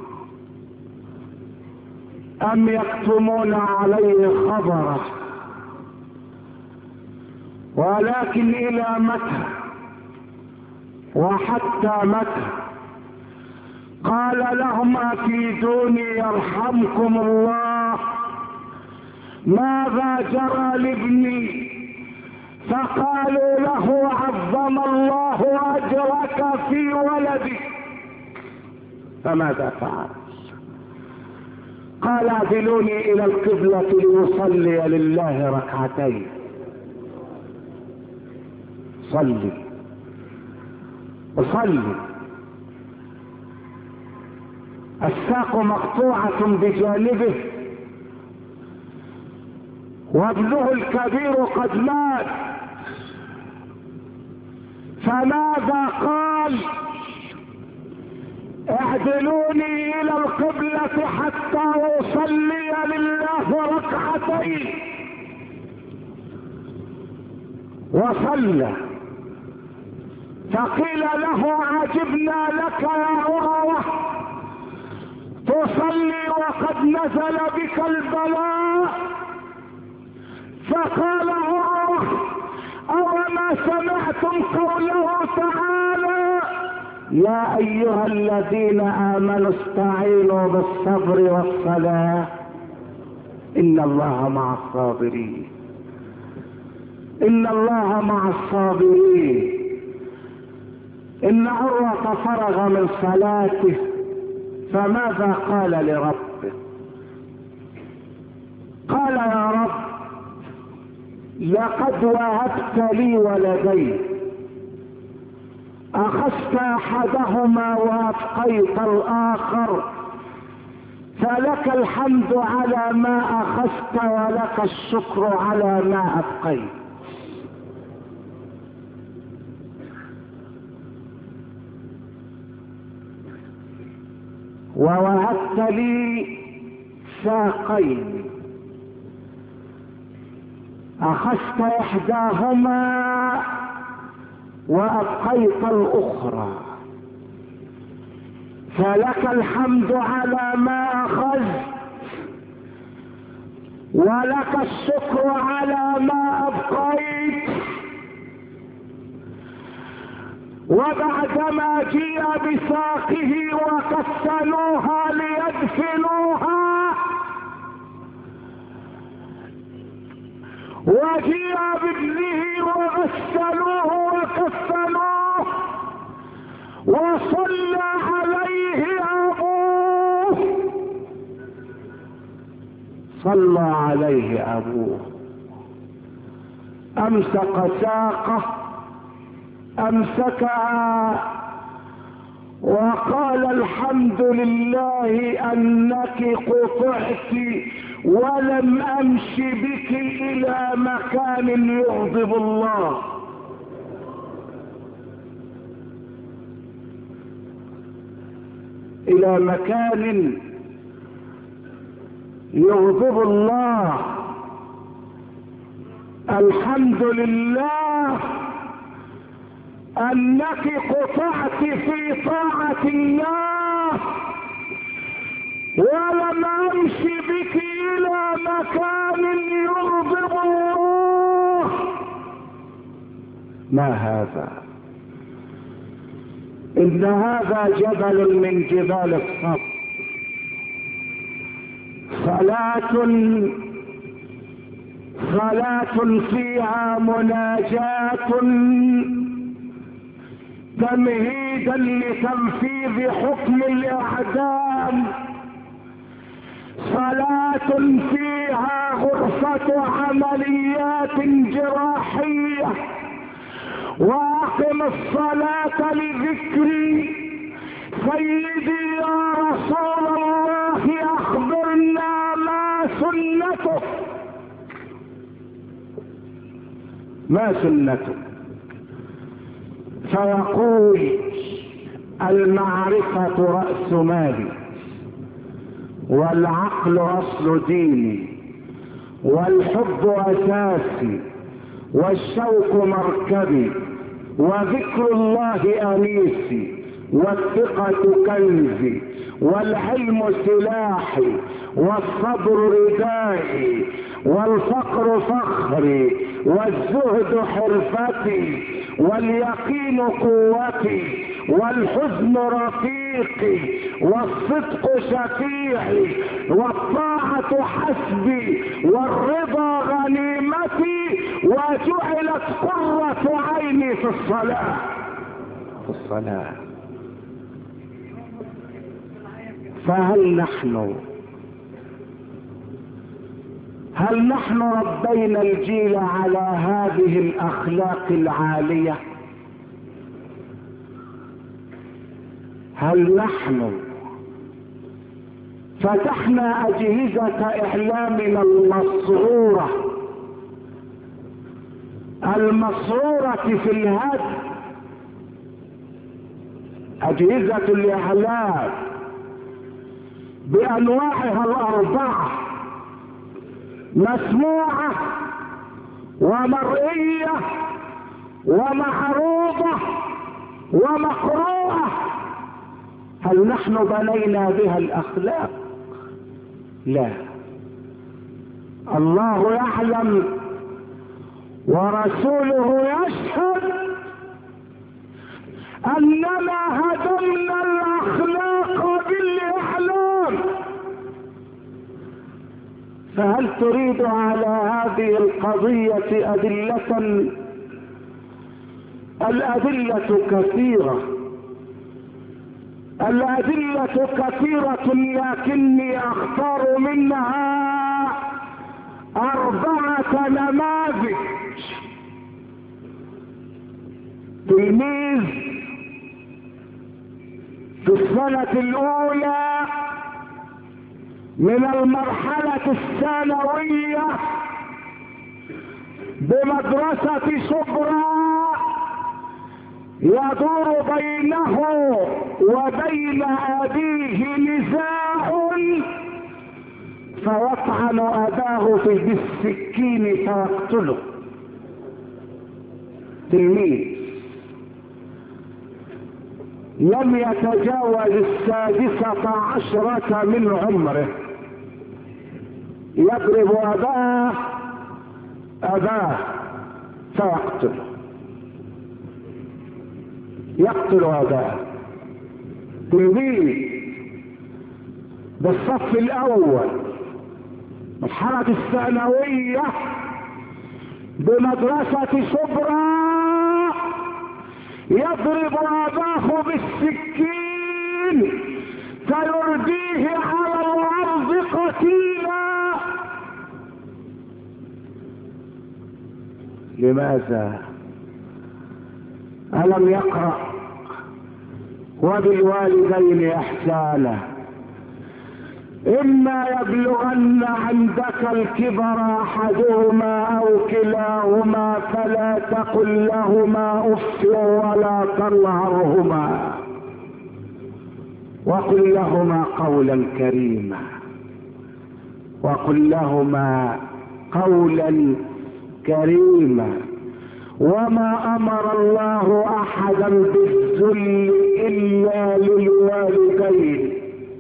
أم يكتمون عليه خبره؟ ولكن إلى متى وحتى متى؟ قال لهم أفيدوني يرحمكم الله، ماذا جرى لابني؟ فقالوا له عظم الله اجرك في ولدك. فماذا فعل؟ قال اعدلوني الى القبلة ليصلي لله ركعتين. صلي صلي. الساق مقطوعة بجانبه وابنه الكبير قد مات، فماذا قال؟ اعدلوني الى القبلة حتى اصلي لله ركعتين. وصلى. فقيل له عجبنا لك يا عروة، تصلي وقد نزل بك البلاء. فقال عروة أوما سمعتم قوله تعالى يا أيها الذين آمنوا استعينوا بالصبر والصلاة إن الله مع الصابرين. إن الله مع الصابرين. إن عروة فرغ من صلاته فماذا قال لربه؟ قال يا رب لقد وهبت لي ولدين، أخذت أحدهما وأبقيت الآخر، فلك الحمد على ما أخذت ولك الشكر على ما أبقيت. ووهبت لي ساقين، أخذت إحداهما وأبقيت الأخرى، فلك الحمد على ما أخذت ولك الشكر على ما أبقيت. وبعدما جيء بساقه وكفنوها ليدفنوها، وجيء بابنه وغسلوه وكفنوه، وصلى عليه أبوه. صلى عليه أبوه، أمسك ساقه، أمسكها وقال الحمد لله أنك قطعت ولم أمش بك إلى مكان يغضب الله. الى مكان يغضب الله. الحمد لله انك قطعت في طاعة الله، ولم امشي بك الى مكان يغضب الله. ما هذا؟ ان هذا جبل من جبال الصبر. صلاة فيها مناجاة تمهيدا لتنفيذ حكم الاعدام. صلاة فيها غرفة عمليات جراحية. واقم الصلاة لذكري سيدي يا رسول الله، اخبرنا ما سنتك. ما سنتك؟ فيقول المعرفة رأس مالي، والعقل اصل ديني، والحب اساسي، والشوق مركبي، وذكر الله انيسي، والثقة كنزي، والعلم سلاحي، والصبر ردائي، والفقر فخري، والزهد حرفتي، واليقين قوتي، والحزن رفيقي، والصدق شفيعي، والطاعة حسبي، والرضا غنيمتي، وجعلت قرة عيني في الصلاة. في الصلاة. فهل نحن ربينا الجيل على هذه الاخلاق العالية؟ هل نحن فتحنا اجهزة اعلامنا المصرورة في الهدف؟ اجهزة الاعلام بانواعها الاربعة، مسموعة ومرئية ومعروضة ومقروءة. هل نحن بنينا بها الاخلاق؟ لا. الله يعلم ورسوله يشهد اننا هدمنا الاخلاق بالاعلام. فهل تريد على هذه القضية أدلة؟ الأدلة كثيرة، لكني أختار منها 4 نماذج. تلميذ في السنة الأولى من المرحلة الثانوية بمدرسة شبرا، يدور بينه وبين أبيه نزاع، فيطعن أباه بالسكين فيقتله. تلميذ لم يتجاوز 16 من عمره، يضرب أباه فيقتله، يقتل أباه. تلميذ بالصف الأول مرحلة الثانوية بمدرسة شبرا، يضرب أباه بالسكين فيرديه على الأرض قتيلا. لماذا؟ ألم يقرأ وبالوالدين إحسانا إما يبلغن عندك الكبر أحدهما أو كلاهما فلا تقل لهما أف ولا تنهرهما وقل لهما قولا كريما، وقل لهما قولا كريما. وما امر الله احدا بالذل الا للوالدين.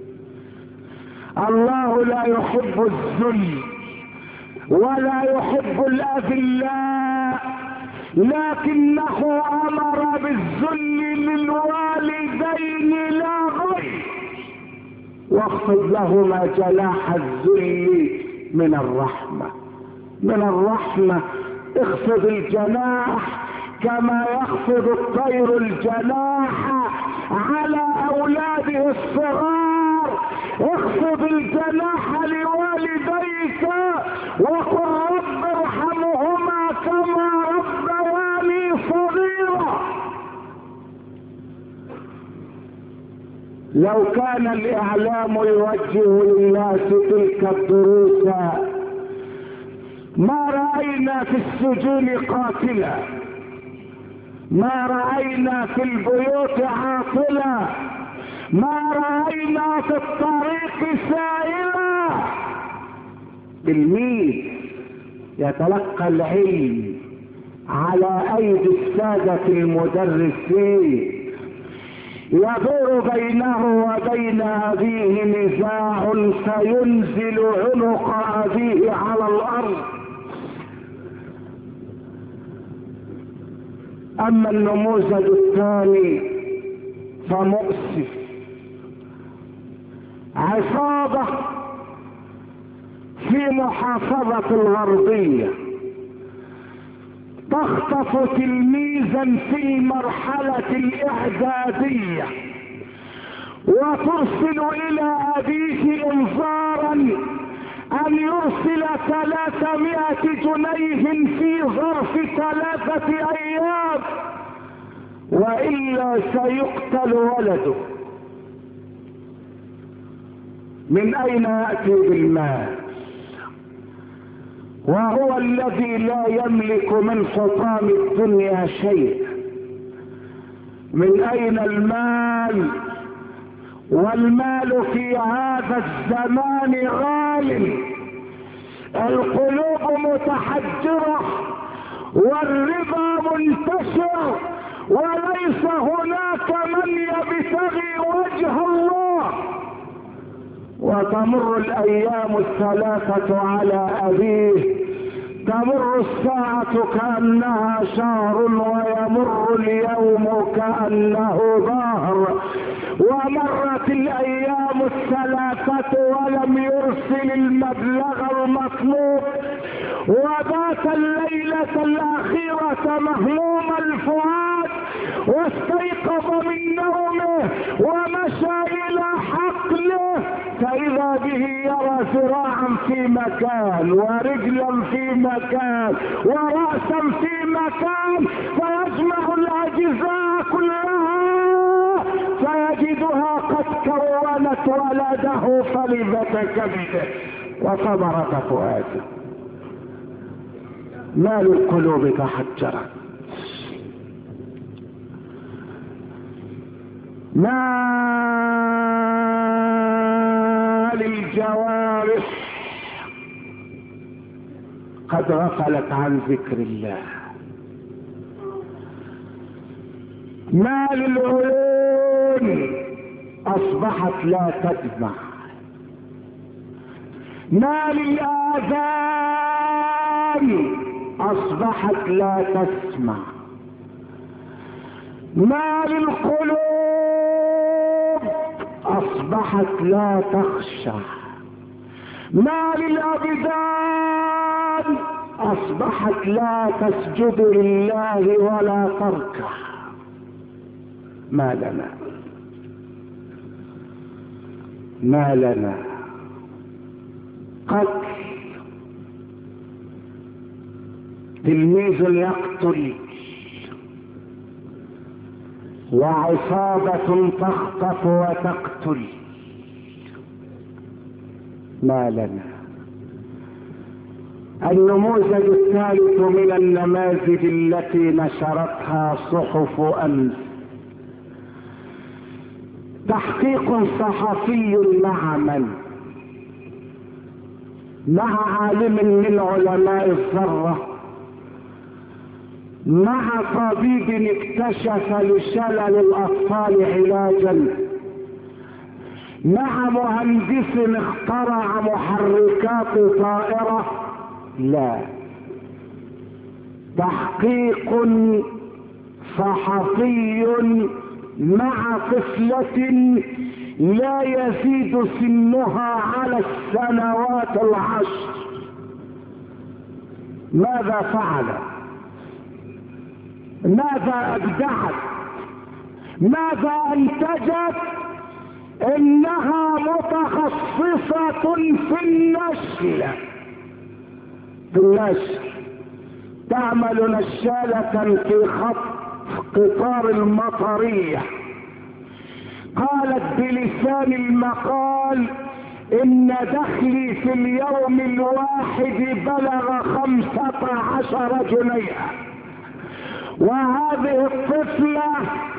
الله لا يحب الذل ولا يحب الاذلاء، لكنه امر بالذل للوالدين لا غير. واخفض لهما جناح الذل من الرحمة. من الرحمة اخفض الجناح كما يخفض الطير الجناح على اولاده الصغار. اخفض الجناح لوالديك وقل رب ارحمهما كما ربياني صغيرا. لو كان الاعلام يوجه للناس تلك الدروس ما رأينا في السجون قاتلا، ما رأينا في البيوت عاطلا، ما رأينا في الطريق سائلا. تلميذ يتلقى العلم على ايدي السادة المدرسين، يدور بينه وبين ابيه نزاع فينزل عنق ابيه على الارض. اما النموذج الثاني فمؤسف. عصابة في محافظة الغربية تخطف تلميذا في المرحلة الاعدادية وترسل الى ابيه انذارا ان يرسل 300 جنيه في ظرف 3 ايام والا سيقتل ولده. من اين يأتي بالمال وهو الذي لا يملك من حطام الدنيا شيء؟ من اين المال؟ والمال في هذا الزمان غال. القلوب متحجرة والربا منتشر وليس هناك من يبتغي وجه الله. وتمر الايام 3 على ابيه، تمر الساعة كأنها شهر ويمر اليوم كأنه ظهر. ومرت الايام 3 ولم يرسل المبلغ المطلوب، وبات الليلة الاخيرة مهموم الفؤاد واستيقظ من نومه ومشى الى حقله فاذا به يرى ذراعا في مكان ورجلا في مكان ورأسا في مكان، فيجمع الاجزاء كلها فيجدها قد كونت ولده فلذة كبده وصبرت فؤاده. مال القلوب تحجرت، مال الجوارح قد غفلت عن ذكر الله، مال العيون اصبحت لا تدمع، مال الاذان اصبحت لا تسمع، مال القلوب اصبحت لا تخشع، مال الابدان اصبحت لا تسجد لله ولا تركع. ما لنا ما لنا قتل، تلميذ يقتل وعصابة تخطف وتقتل. ما لنا. النموذج الثالث من النماذج التي نشرتها صحف امس تحقيق صحفي مع من؟ مع عالم من علماء الذرة، مع طبيب اكتشف لشلل الاطفال علاجا، مع مهندس اخترع محركات طائرة. لا، تحقيق صحفي مع طفلة لا يزيد سنها على السنوات 10. ماذا فعل؟ ماذا ابدعت؟ ماذا انتجت؟ انها متخصصة في النشر. تعمل نشالة في خط قطار المطرية. قالت بلسان المقال ان دخلي في اليوم الواحد بلغ 15 جنيها. وهذه الطفلة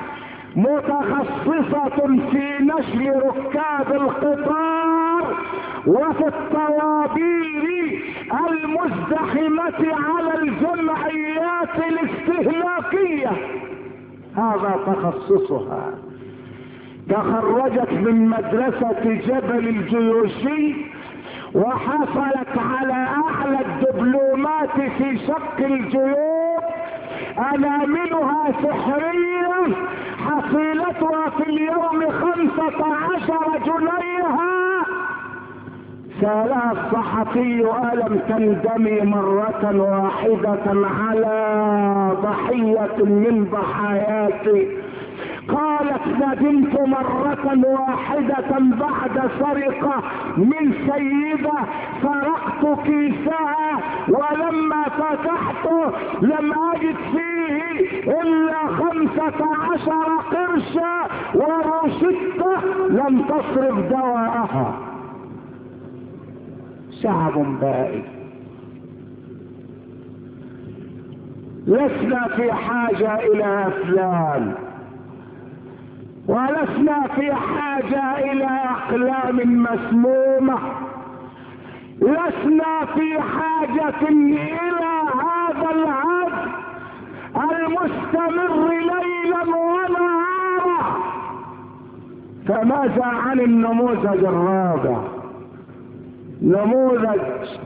متخصصة في نشر ركاب القطار وفي الطوابير المزدحمة على الجمعيات الاستهلاكية. هذا تخصصها. تخرجت من مدرسة جبل الجيوشي وحصلت على اعلى الدبلومات في شق الجيوب. اناملها سحرية، حصيلتها في اليوم 15 جنيها. سألها الصحفي: ألم تندمي مرة واحدة على ضحية من ضحاياك؟ قالت: ندمت مرة واحدة بعد سرقة من سيدة، سرقت كيسها ولما فتحته لم أجد فيه إلا 15 قرشا وروشتة لم تصرف دواءها. شعب بائس. لسنا في حاجة إلى أفلام، ولسنا في حاجة إلى أقلام مسمومة، لسنا في حاجة إلى هذا العد المستمر ليلا ونهارا. فماذا عن النموذج الرابع؟ نموذج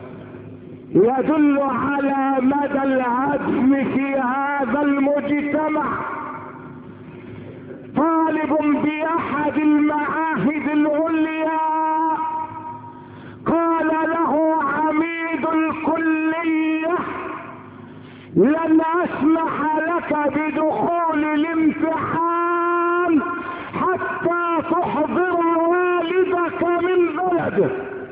يدل على مدى العدم في هذا المجتمع. طالب باحد المعاهد العليا قال له عميد الكلية: لن اسمح لك بدخول الامتحان حتى تحضر والدك من بلده.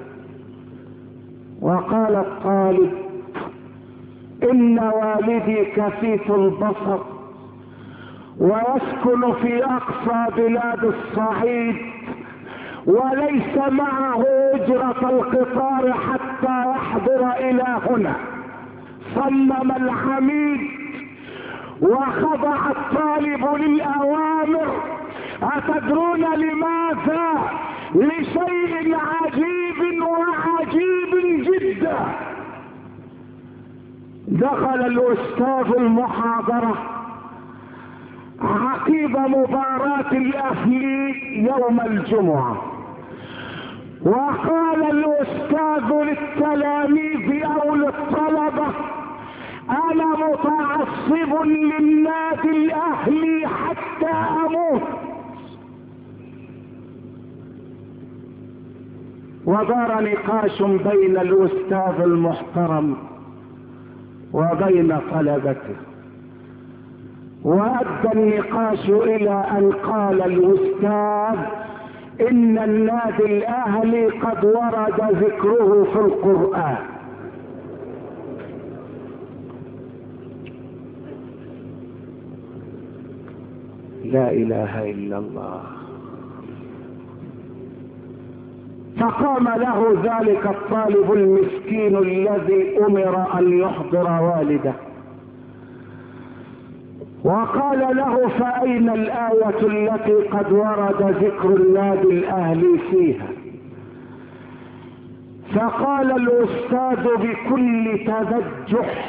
وقال الطالب: ان والدي كفيف البصر ويسكن في اقصى بلاد الصعيد وليس معه اجرة القطار حتى يحضر الى هنا. صمم العميد وخضع الطالب للاوامر. اتدرون لماذا؟ لشيء عجيب وعجيب جدا. دخل الاستاذ المحاضرة عقب مباراة الاهلي يوم الجمعة، وقال الاستاذ للتلاميذ او للطلبة: انا متعصب للنادي الاهلي حتى اموت. ودار نقاش بين الاستاذ المحترم وبين طلبته، وادى النقاش الى ان قال الاستاذ: ان النادي الاهلي قد ورد ذكره في القرآن. لا اله الا الله. فقام له ذلك الطالب المسكين الذي امر ان يحضر والده، وقال له فأين الآية التي قد ورد ذكر النادي الأهلي فيها؟ فقال الأستاذ بكل تبجح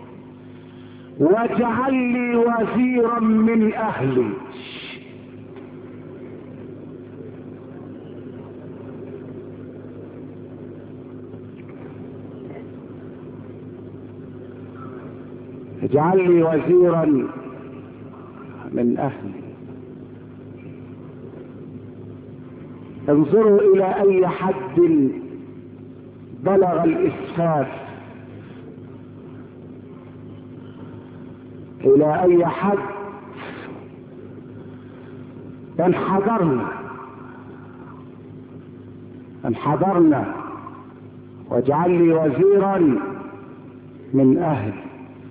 واجعل لي وزيرا من أهلي. اجعل لي وزيرا من أهلي. انظروا إلى أي حد بلغ الإسفاف، إلى أي حد انحدرنا واجعل لي وزيرا من أهلي.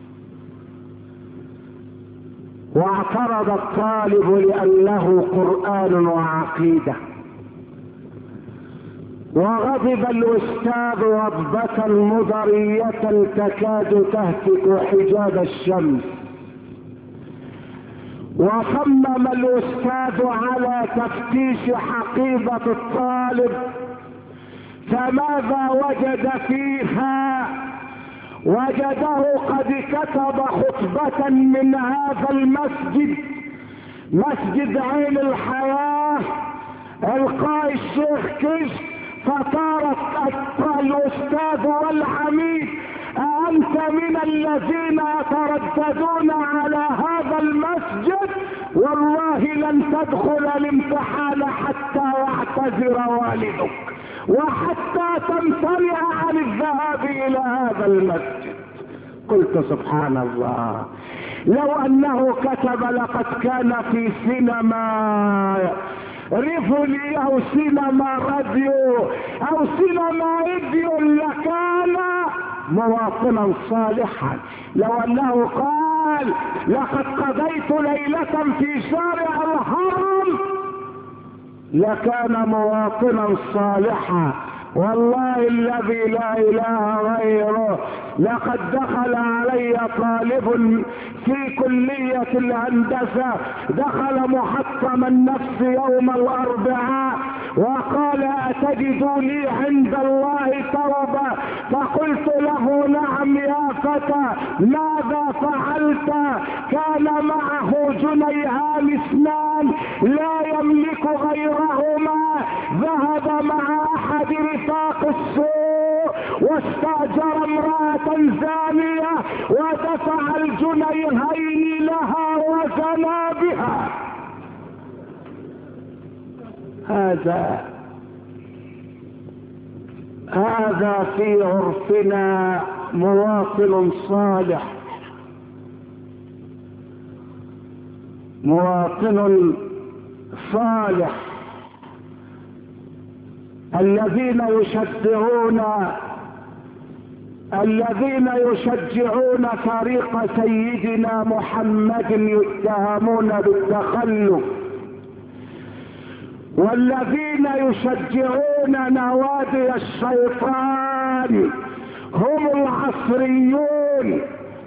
واعترض الطالب لأنه قرآن وعقيدة، وغضب الأستاذ غضبة مضرية تكاد تهتك حجاب الشمس، وصمم الأستاذ على تفتيش حقيبة الطالب. فماذا وجد فيها؟ وجده قد كتب خطبة من هذا المسجد، مسجد عين الحياة، القاء الشيخ كشك. فطارت الأستاذ والعميد: أنت من الذين يترددون على هذا المسجد؟ والله لن تدخل الامتحان حتى يعتذر والدك وحتى تمتنع عن الذهاب إلى هذا المسجد. قلت سبحان الله، لو أنه كتب لقد كان في سينما ريفولي أو سينما راديو أو سينما راديو لكان مواطنا صالحا. لو أنه قال لقد قضيت ليلة في شارع الهرم لكان مواطنا صالحا. والله الذي لا اله غيره لقد دخل علي طالب في كلية الهندسة، دخل محطم النفس يوم الاربعاء وقال: أتجد لي عند الله توبة؟ فقلت له: نعم يا فتى، ماذا فعلت؟ كان معه جنيهان اثنان لا يملك غيرهما، ذهب مع احد رفاق السوء واستأجر امرأة زانية ودفع الجنيهين لها وزنى بها. هذا في عرفنا مواطن صالح، مواطن صالح. الذين يشجعون فريق سيدنا محمد يتهمون بالتخلف، والذين يشجعون نوادي الشيطان هم العصريون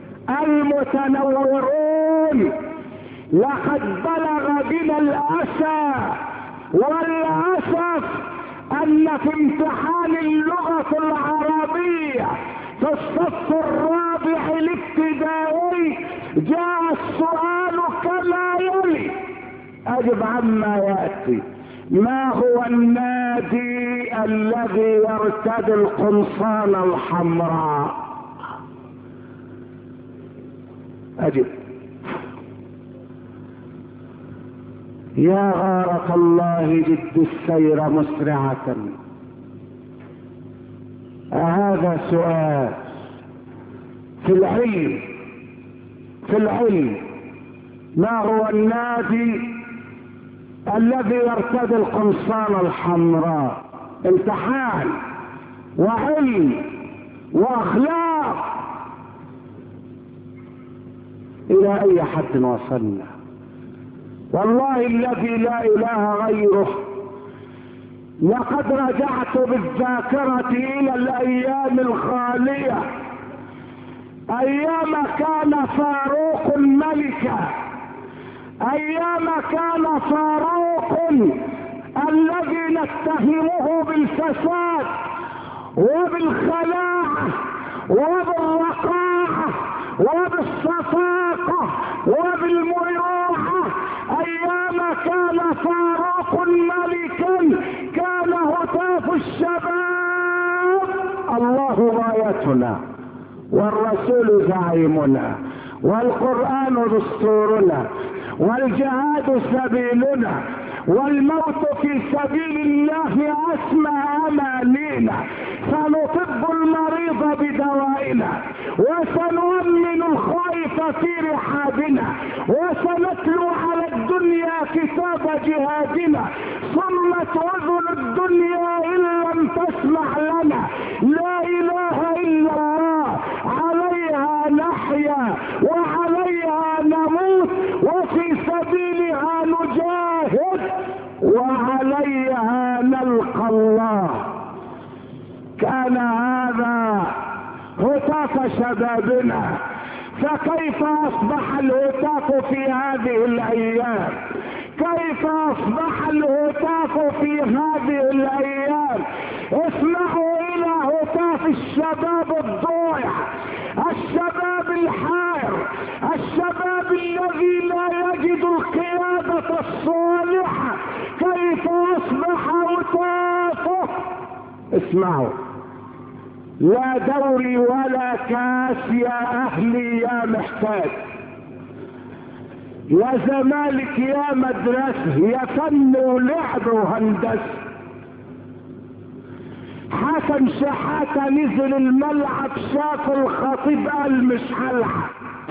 المتنورون. لقد بلغ بنا الأسى والأسف أن في امتحان اللغة العربية في الصف الرابع الابتدائي جاء السؤال كما يلي، أجب عما يأتي: ما هو النادي الذي يرتدي القمصان الحمراء؟ أجب. يا غارة الله جد السير مسرعة. هذا سؤال في العلم. ما هو النادي الذي يرتدي القمصان الحمراء؟ امتحان وعلم واخلاق. الى اي حد وصلنا؟ والله الذي لا اله غيره لقد رجعت بالذاكرة الى الايام الخالية، ايام كان فاروق ملكا ايام كان فاروق الذي نتهمه بالفساد وبالخلاعة وبالرقاعة وبالصفاقة وبالمروعة، ايام كان فاروق ملكا كان هتاف الشباب الله غايتنا والرسول زعيمنا والقرآن دستورنا والجهاد سبيلنا والموت في سبيل الله اسمى امانينا، سنطب المريض بدوائنا وسنؤمن الخائف في رحابنا وسنتلو على الدنيا كتاب جهادنا، صمت اذن الدنيا ان لم تسمع لنا، لا اله الا الله عليها نحيا وعليها نموت وفي سبيلها نجاهد وعليها نلقى الله. كان هذا هتاف شبابنا، فكيف اصبح الهتاف في هذه الايام؟ كيف اصبح الهتاف في هذه الايام؟ اسمعوا الى هتاف الشباب الضائع، الشباب الحائر، الشباب الذي لا يجد القيادة الصالحة، كيف اصبح هتافه؟ اسمعوا: لا دوري ولا كاس يا اهلي يا محتاج، يا زمالك يا مدرسة، يا فن ولعب وهندسة. حسن شحاتة نزل الملعب شاف الخطيب قال مش هلعب.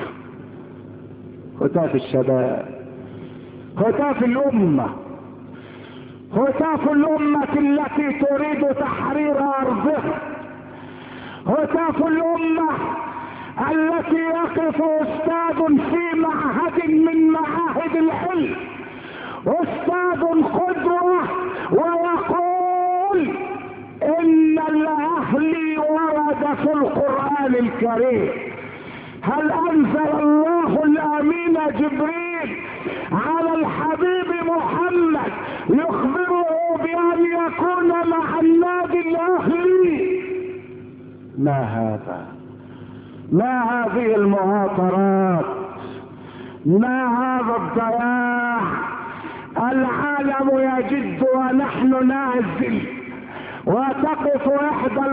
هتاف الشباب، هتاف الامة، هتاف الامة التي تريد تحرير ارضها، هتاف الامة التي يقف استاذ في معهد من معاهد العلم، استاذ قدوة، ويقول ان الاهلي ورد في القرآن الكريم. هل انزل الله الامين جبريل على الحبيب محمد يخبره بان يكون مع النادي الاهلي؟ ما هذا؟ ما هذه المهاترات؟ ما هذا الضياع؟ العالم يجد ونحن نازل. وتقف احدى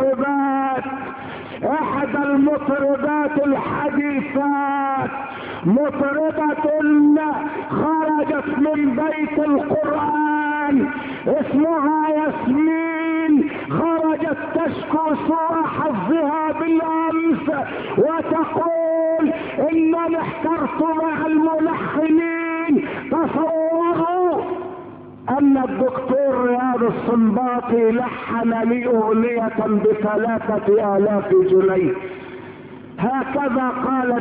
المطربات الحديثات، مطربة خرجت من بيت القرآن اسمها ياسمين، خرجت تشكو سوء حظها بالامس وتقول انني احترت مع الملحنين. تصوروا ان الدكتور رياض السنباطي لحن لي اغنية ب3,000 جنيه. هكذا قالت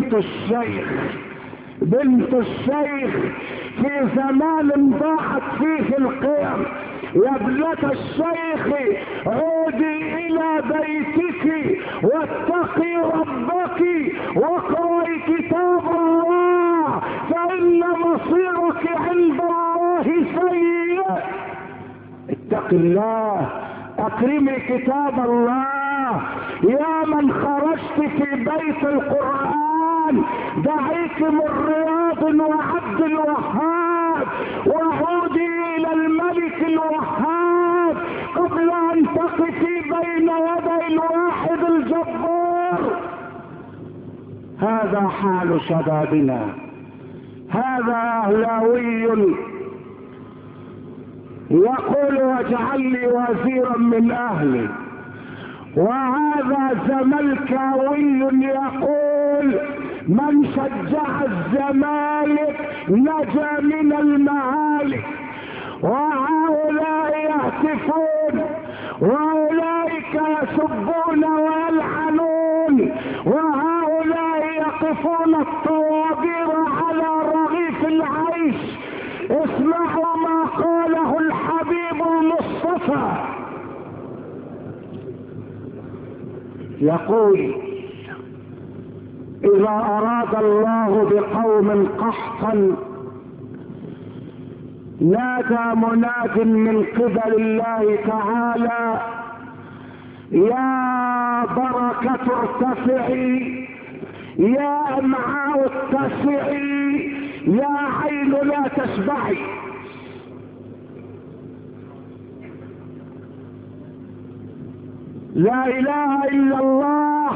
بنت الشيخ في زمان ضاعت فيه القيم: يا ابنة الشيخ عودي الى بيتك واتقي ربك واقرأي كتاب الله فان مصيرك عند الله سيء. اتق الله، اكرمي كتاب الله. يا من خرجت في بيت القرآن دعيك من رياض وعبد الوهاب، وعودي الى الملك الوهاب قبل ان تقفي بين يدي الواحد الجبار. هذا حال شبابنا، هذا اهلاوي يقول واجعل لي وزيرا من اهلي، وهذا زملكاوي يقول من شجع الزمالك نجا من المهالك. وهؤلاء يهتفون واولئك يسبون ويلعنون، وهؤلاء يقفون الطوابير على رغيف العيش. اسمعوا ما قاله الحبيب المصطفى، يقول اذا اراد الله بقوم قحطا نادى مناد من قبل الله تعالى: يا بركة ارتفعي، يا امعاء اتسعي، يا عين لا تشبعي. لا اله الا الله.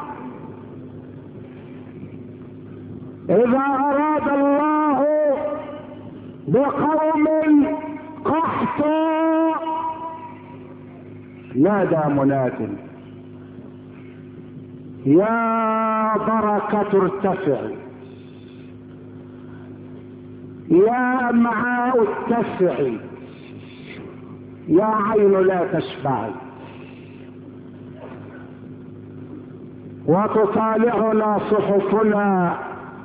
اذا اراد الله بقوم قحط نادى مناد: يا بركة ارتفعي، يا امعاء اتسعي، يا عين لا تشبعي. وتطالعنا صحفنا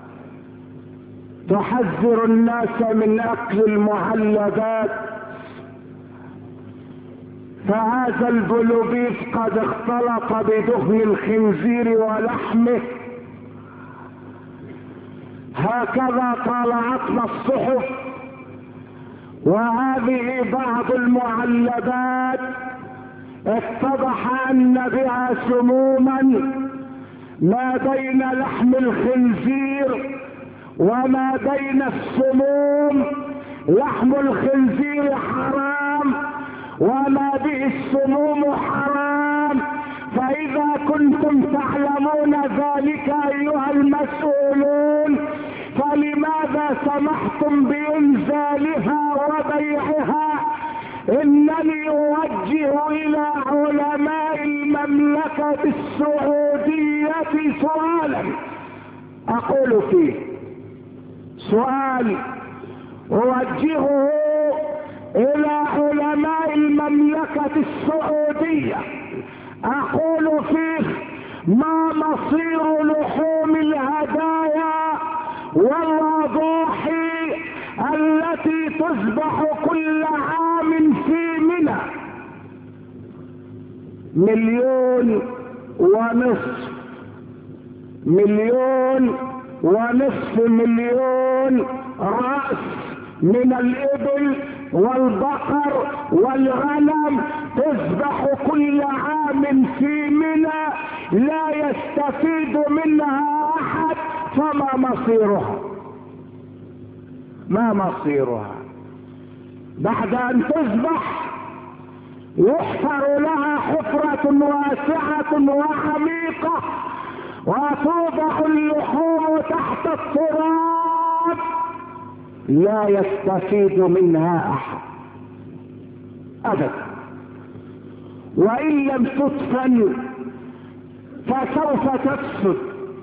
تحذر الناس من اكل المعلبات، فهذا البلوبيف قد اختلط بدهن الخنزير ولحمه. هكذا طالعتنا الصحف، وهذه بعض المعلبات اتضح ان بها سموما ما بين لحم الخنزير وما بين السموم. لحم الخنزير حرام وما به السموم حرام. فإذا كنتم تعلمون ذلك أيها المسؤولون، فلماذا سمحتم بإنزالها وبيعها؟ إنني أوجه إلى علماء المملكة السعودية سؤالا أقول فيه، سؤال أوجهه إلى علماء المملكة السعودية أقول فيه: ما مصير لحوم الهدايا والأضاحي التي تذبح كل عام في منى؟ 1.5 مليون رأس من الإبل والبقر والغنم تذبح كل عام في منى، لا يستفيد منها أحد. فما مصيرها؟ ما مصيرها؟ بعد أن تذبح يحفر لها حفرة واسعة وعميقة وتوضع اللحوم تحت التراب، لا يستفيد منها احد ابدا. وان لم تدفن فسوف تفسد،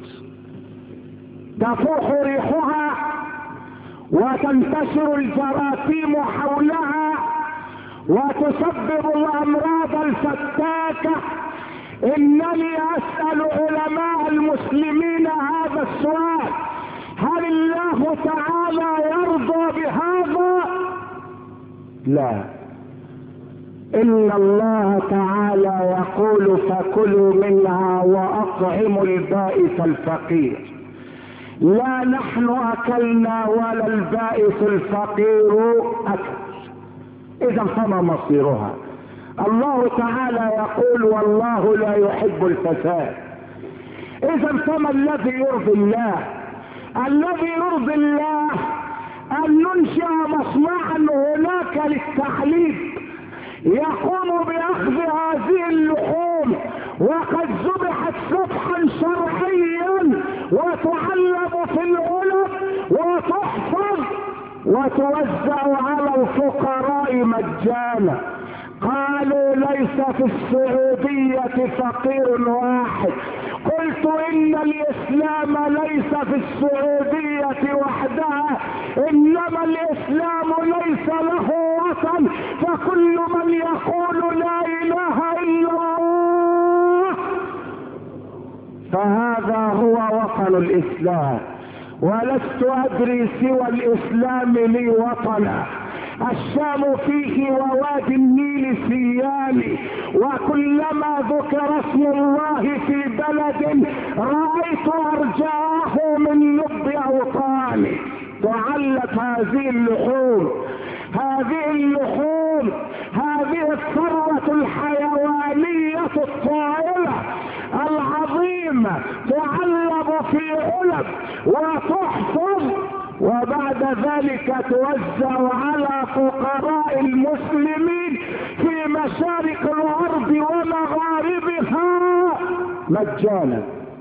تفوح ريحها وتنتشر الجراثيم حولها وتسبب الامراض الفتاكة. انني اسأل علماء المسلمين هذا السؤال: هل الله تعالى يرضى بهذا؟ لا. ان الله تعالى يقول: فكلوا منها واطعموا البائس الفقير. لا نحن اكلنا ولا البائس الفقير اكل. اذا فما مصيرها؟ الله تعالى يقول: والله لا يحب الفساد. اذا فما الذي يرضي الله؟ الذي يرضي الله ان ننشئ مصنعا هناك للتحليب يقوم باخذ هذه اللحوم وقد ذبحت ذبحا شرعيا وتعلب في العلب وتحفظ وتوزع على الفقراء مجانا. قالوا: ليس في السعودية فقير واحد. قلت: ان الاسلام ليس في السعودية وحدها، انما الاسلام ليس له وطن، فكل من يقول لا اله الا الله فهذا هو وطن الاسلام. ولست ادري سوى الاسلام لي وطنا. الشام فيه ووادي النيل سيان، وكلما ذكر اسم الله في بلد رأيت أرجاه من لب أوطاني. تعلق هذه اللحوم، هذه الثروة الحيوانية الطائلة العظيمة تعلب في علب وتحفظ، وبعد ذلك توزع على فقراء المسلمين في مشارق الارض ومغاربها مجانا.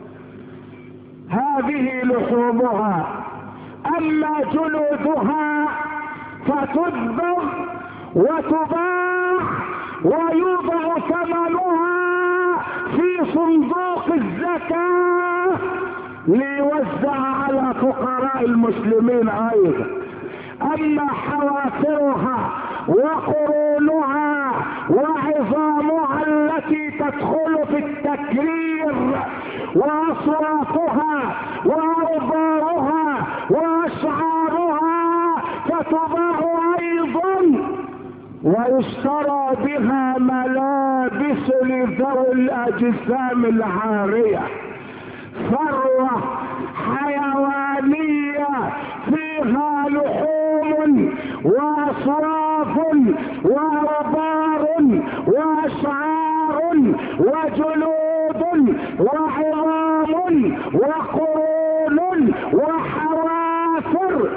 هذه لحومها. اما جلودها فتدبغ وتباع ويوضع ثمنها في صندوق الزكاة ليوزع على فقراء المسلمين ايضا. اما حوافرها وقرونها وعظامها التي تدخل في التكرير واصوافها واوبارها واشعارها فتباع ايضا ويشترى بها ملابس لذوي الاجسام العارية. ثروة حيوانية فيها لحوم واصواف وأوبار واشعار وجلود وعظام وقرون وحوافر.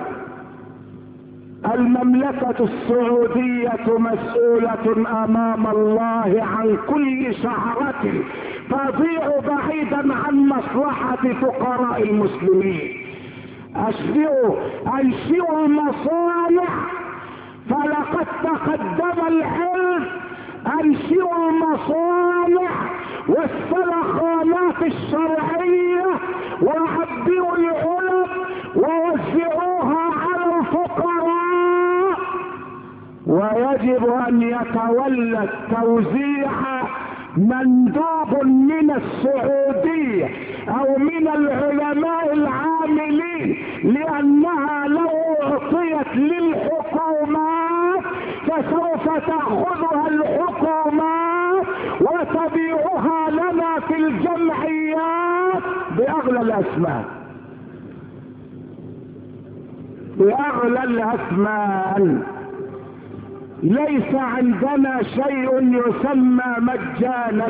المملكة السعودية مسؤولة امام الله عن كل شعرة تضيع بعيدا عن مصلحة فقراء المسلمين. انشئوا المصانع، فلقد تقدم العلم. انشئوا المصانع والسلخانات الشرعية وعبئوا العلب ووزعوها على الفقراء. ويجب ان يتولى التوزيع مندوب من السعودية او من العلماء العاملين، لانها لو اعطيت للحكومات فسوف تأخذها الحكومات وتبيعها لنا في الجمعيات بأغلى الأثمان، بأغلى الأثمان. ليس عندنا شيء يسمى مجانا،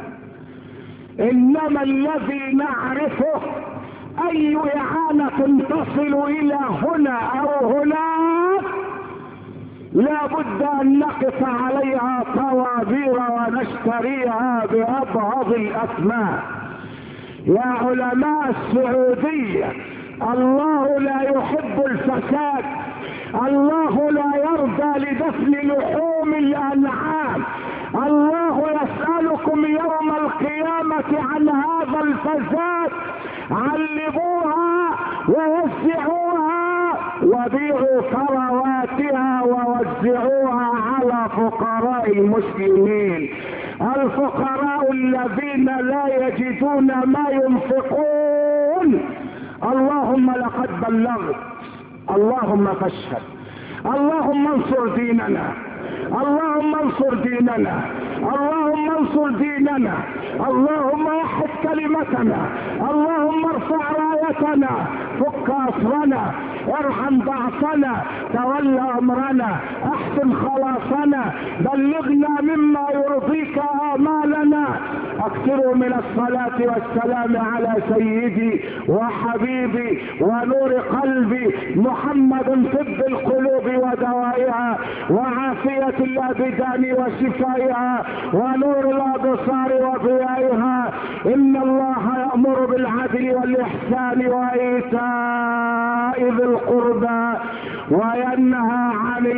انما الذي نعرفه اي اعانة تصل الى هنا او هناك لا بد ان نقف عليها طوابير ونشتريها بأبعض الاثمان. يا علماء السعودية، الله لا يحب الفساد، الله لا يرضى لدفن لحوم الانعام. الله يسألكم يوم القيامة عن هذا الفساد. علبوها ووزعوها وبيعوا ثرواتها ووزعوها على فقراء المسلمين، الفقراء الذين لا يجدون ما ينفقون. اللهم لقد بلغت، اللهم فاشهد، اللهم انصر ديننا، اللهم انصر ديننا، اللهم انصر ديننا، اللهم وحد كلمتنا، اللهم ارفع رايتنا، فك اسرنا، ارحم ضعفنا، تولى امرنا، احسن خلاصنا، بلغنا مما يرضيك امالنا. اكثروا من الصلاة والسلام على سيدي وحبيبي ونور قلبي محمد، طب القلوب ودوائها وعافية الابدان وشفائها ونور الابصار وضيائها. ان الله يأمر بالعدل والاحسان وايتاء ذي القربى وينهى عن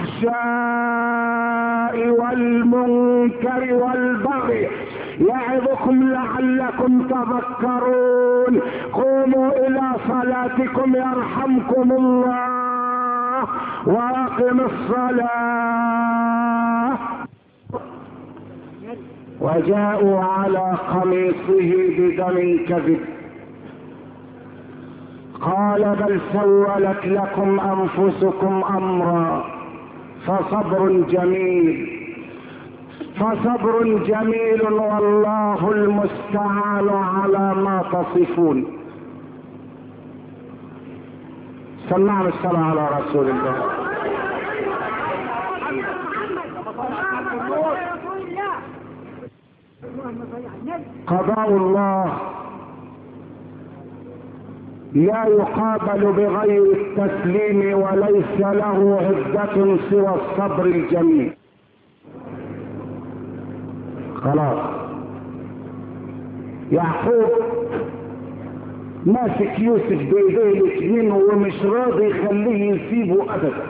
الفحشاء والمنكر والبغي يعظكم لعلكم تذكرون. قوموا الى صلاتكم يرحمكم الله واقم الصلاة. وجاءوا على قميصه بدم كذب قال بل سولت لكم انفسكم امرا فصبر جميل، فصبر جميل والله المستعان على ما تصفون. سمعنا الصلاة على رسول الله. قضاء الله لا يقابل بغير التسليم وليس له عدة سوى الصبر الجميل. خلاص يعقوب ماسك يوسف بايديه الاثنين ومش راضي يخليه يسيبه ابدا،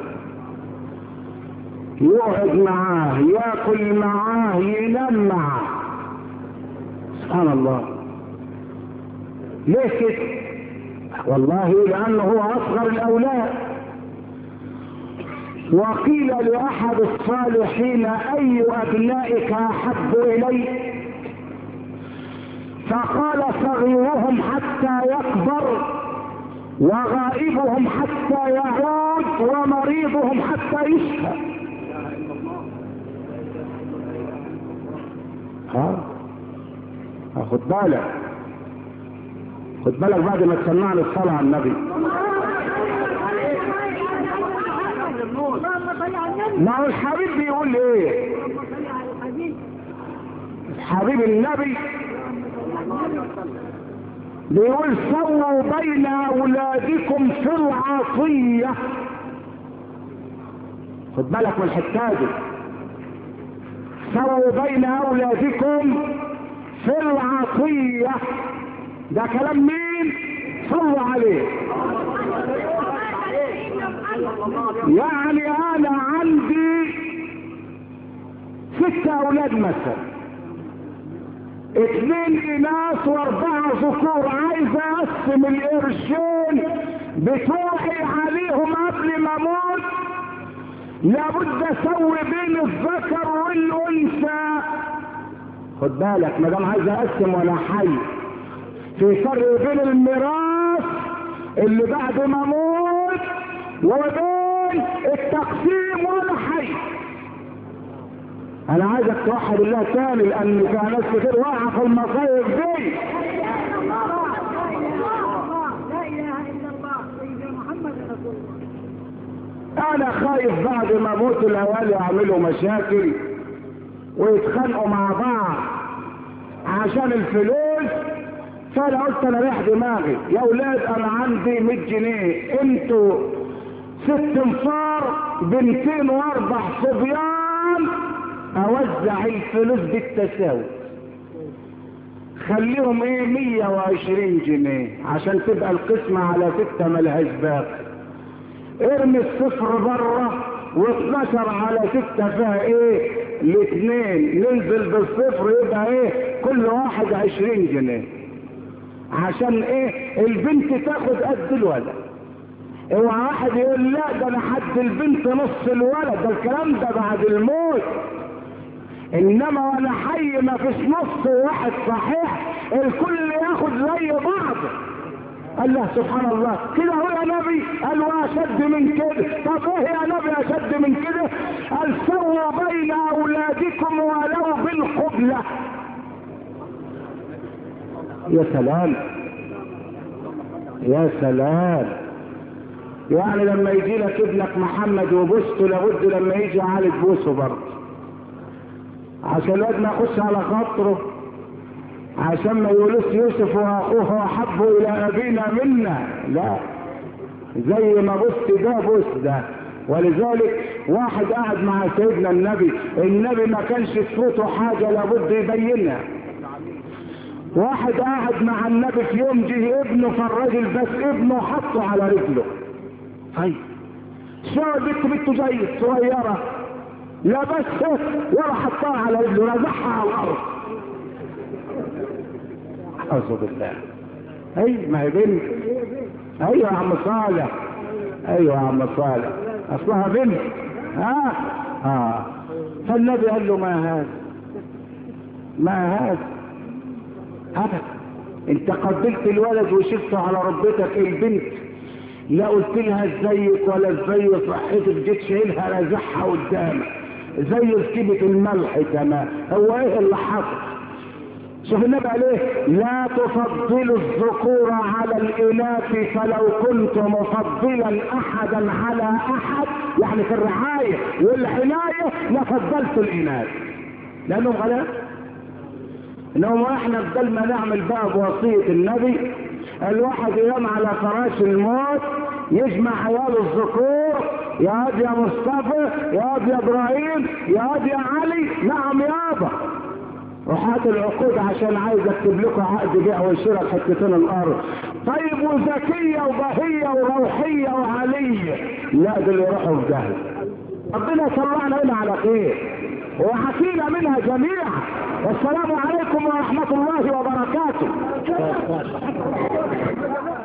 يقعد معاه، ياكل معاه، ينام معاه. سبحان الله. ليه كده؟ والله لانه هو اصغر الاولاد. وقيل لاحد الصالحين اي ابنائك احب اليك؟ فقال صغيرهم حتى يكبر، وغائبهم حتى يعود، ومريضهم حتى يشفى. خد بالك، خد بالك بعد ما تسمعنا الصلاة على النبي. ما هو الحبيب بيقول ايه؟ حبيب النبي بيقول سووا بين اولادكم في العطية. خد بالك من الحتة دي. سووا بين اولادكم في العطية. ده كلام مين؟ صلوا عليه. يعني انا عندي 6 اولاد مثلا، 2 اناث و4 ذكور، عايز اقسم القرشين بتوعي عليهم قبل ما اموت. لابد اسوي بين الذكر والانثى. خد بالك، ما دام عايز اقسم وانا حي، في فرق بين الميراث اللي بعد ما اموت وبين التقسيم وانا حي. انا عايزك توحد الله تاني، لان في ناس كتير واقعه في المصايب دي. لا اله الا الله سيدنا محمد رسول الله. انا خايف بعد ما اموت الاهالي يعملوا مشاكل ويتخانقوا مع بعض عشان الفلوس. فانا قلت انا رايح دماغي، يا اولاد انا عندي 100 جنيه، انتوا 6 انفار، 204 صبيان، اوزع الفلوس بالتساوي. خليهم 120 جنيه عشان تبقى القسمة على 6 ملهاش باقي. ارمي الصفر بره، و12 على 6 فيها الاثنين، ننزل بالصفر يبقى كل واحد 20 جنيه. عشان البنت تاخد قد الولد. اوعى واحد يقول لا ده انا حد البنت نص الولد، ده الكلام ده بعد الموت. انما وانا حي ما فيش نص واحد صحيح، الكل ياخد زي بعض. الله سبحان الله. كده هو يا نبي قال واشد من كده. طب ايه يا نبي اشد من كده؟ قال سووا بين اولادكم ولو بالقبلة. يا سلام يا سلام. يعني لما يجي لك ابنك محمد وبوسته، لابد لما يجي علي تبوسه برضه، عشان الواد ما يخش على خاطره، عشان ما يقولوش يوسف واخوه احب الى ابينا منا. لا، زي ما بوست ده بوس ده. ولذلك واحد قاعد مع سيدنا النبي ما كانش تفوته حاجه لابد يبينها. واحد قاعد مع النبي في يوم جه ابنه، فالراجل بس ابنه حطه على رجله. طيب شو بنته جاي صغيره، لا بس ولا حطها على رجله، رزعها على الارض. اعوذ بالله. ما هي بنت. ايوه يا عم صالح، ايوه يا عم صالح، اصلها بنت. فالنبي قال له ما هذا ابدا، انت قبلت الولد وشفته على ربتك. البنت لا قلت لها ازيك ولا ازاي صحتك، جيت شايلها رازعها قدامك زي سكيبة الملح كمان. هو ايه اللي حصل؟ شوف النبي قال ايه؟ لا تفضلوا الذكور على الاناث فلو كنت مفضلا احدا على احد، يعني في الرعايه والعنايه لفضلت الاناث لانهم غلاب. انهم احنا بدل ما نعمل بقى بوصيه النبي الواحد ينام على فراش الموت يجمع عيال الذكور، يا واد يا مصطفى، يا واد يا ابراهيم، يا واد يا علي، نعم يابا، وحات العقود عشان عايز اكتب لكم عقد بيع وشراء حتتين الارض. طيب وزكيه وبهيه وروحيه وعليه، لا دول يروحوا في داهيه. ربنا يطلعنا هنا على خير وحكينا منها جميعا. والسلام عليكم ورحمه الله وبركاته.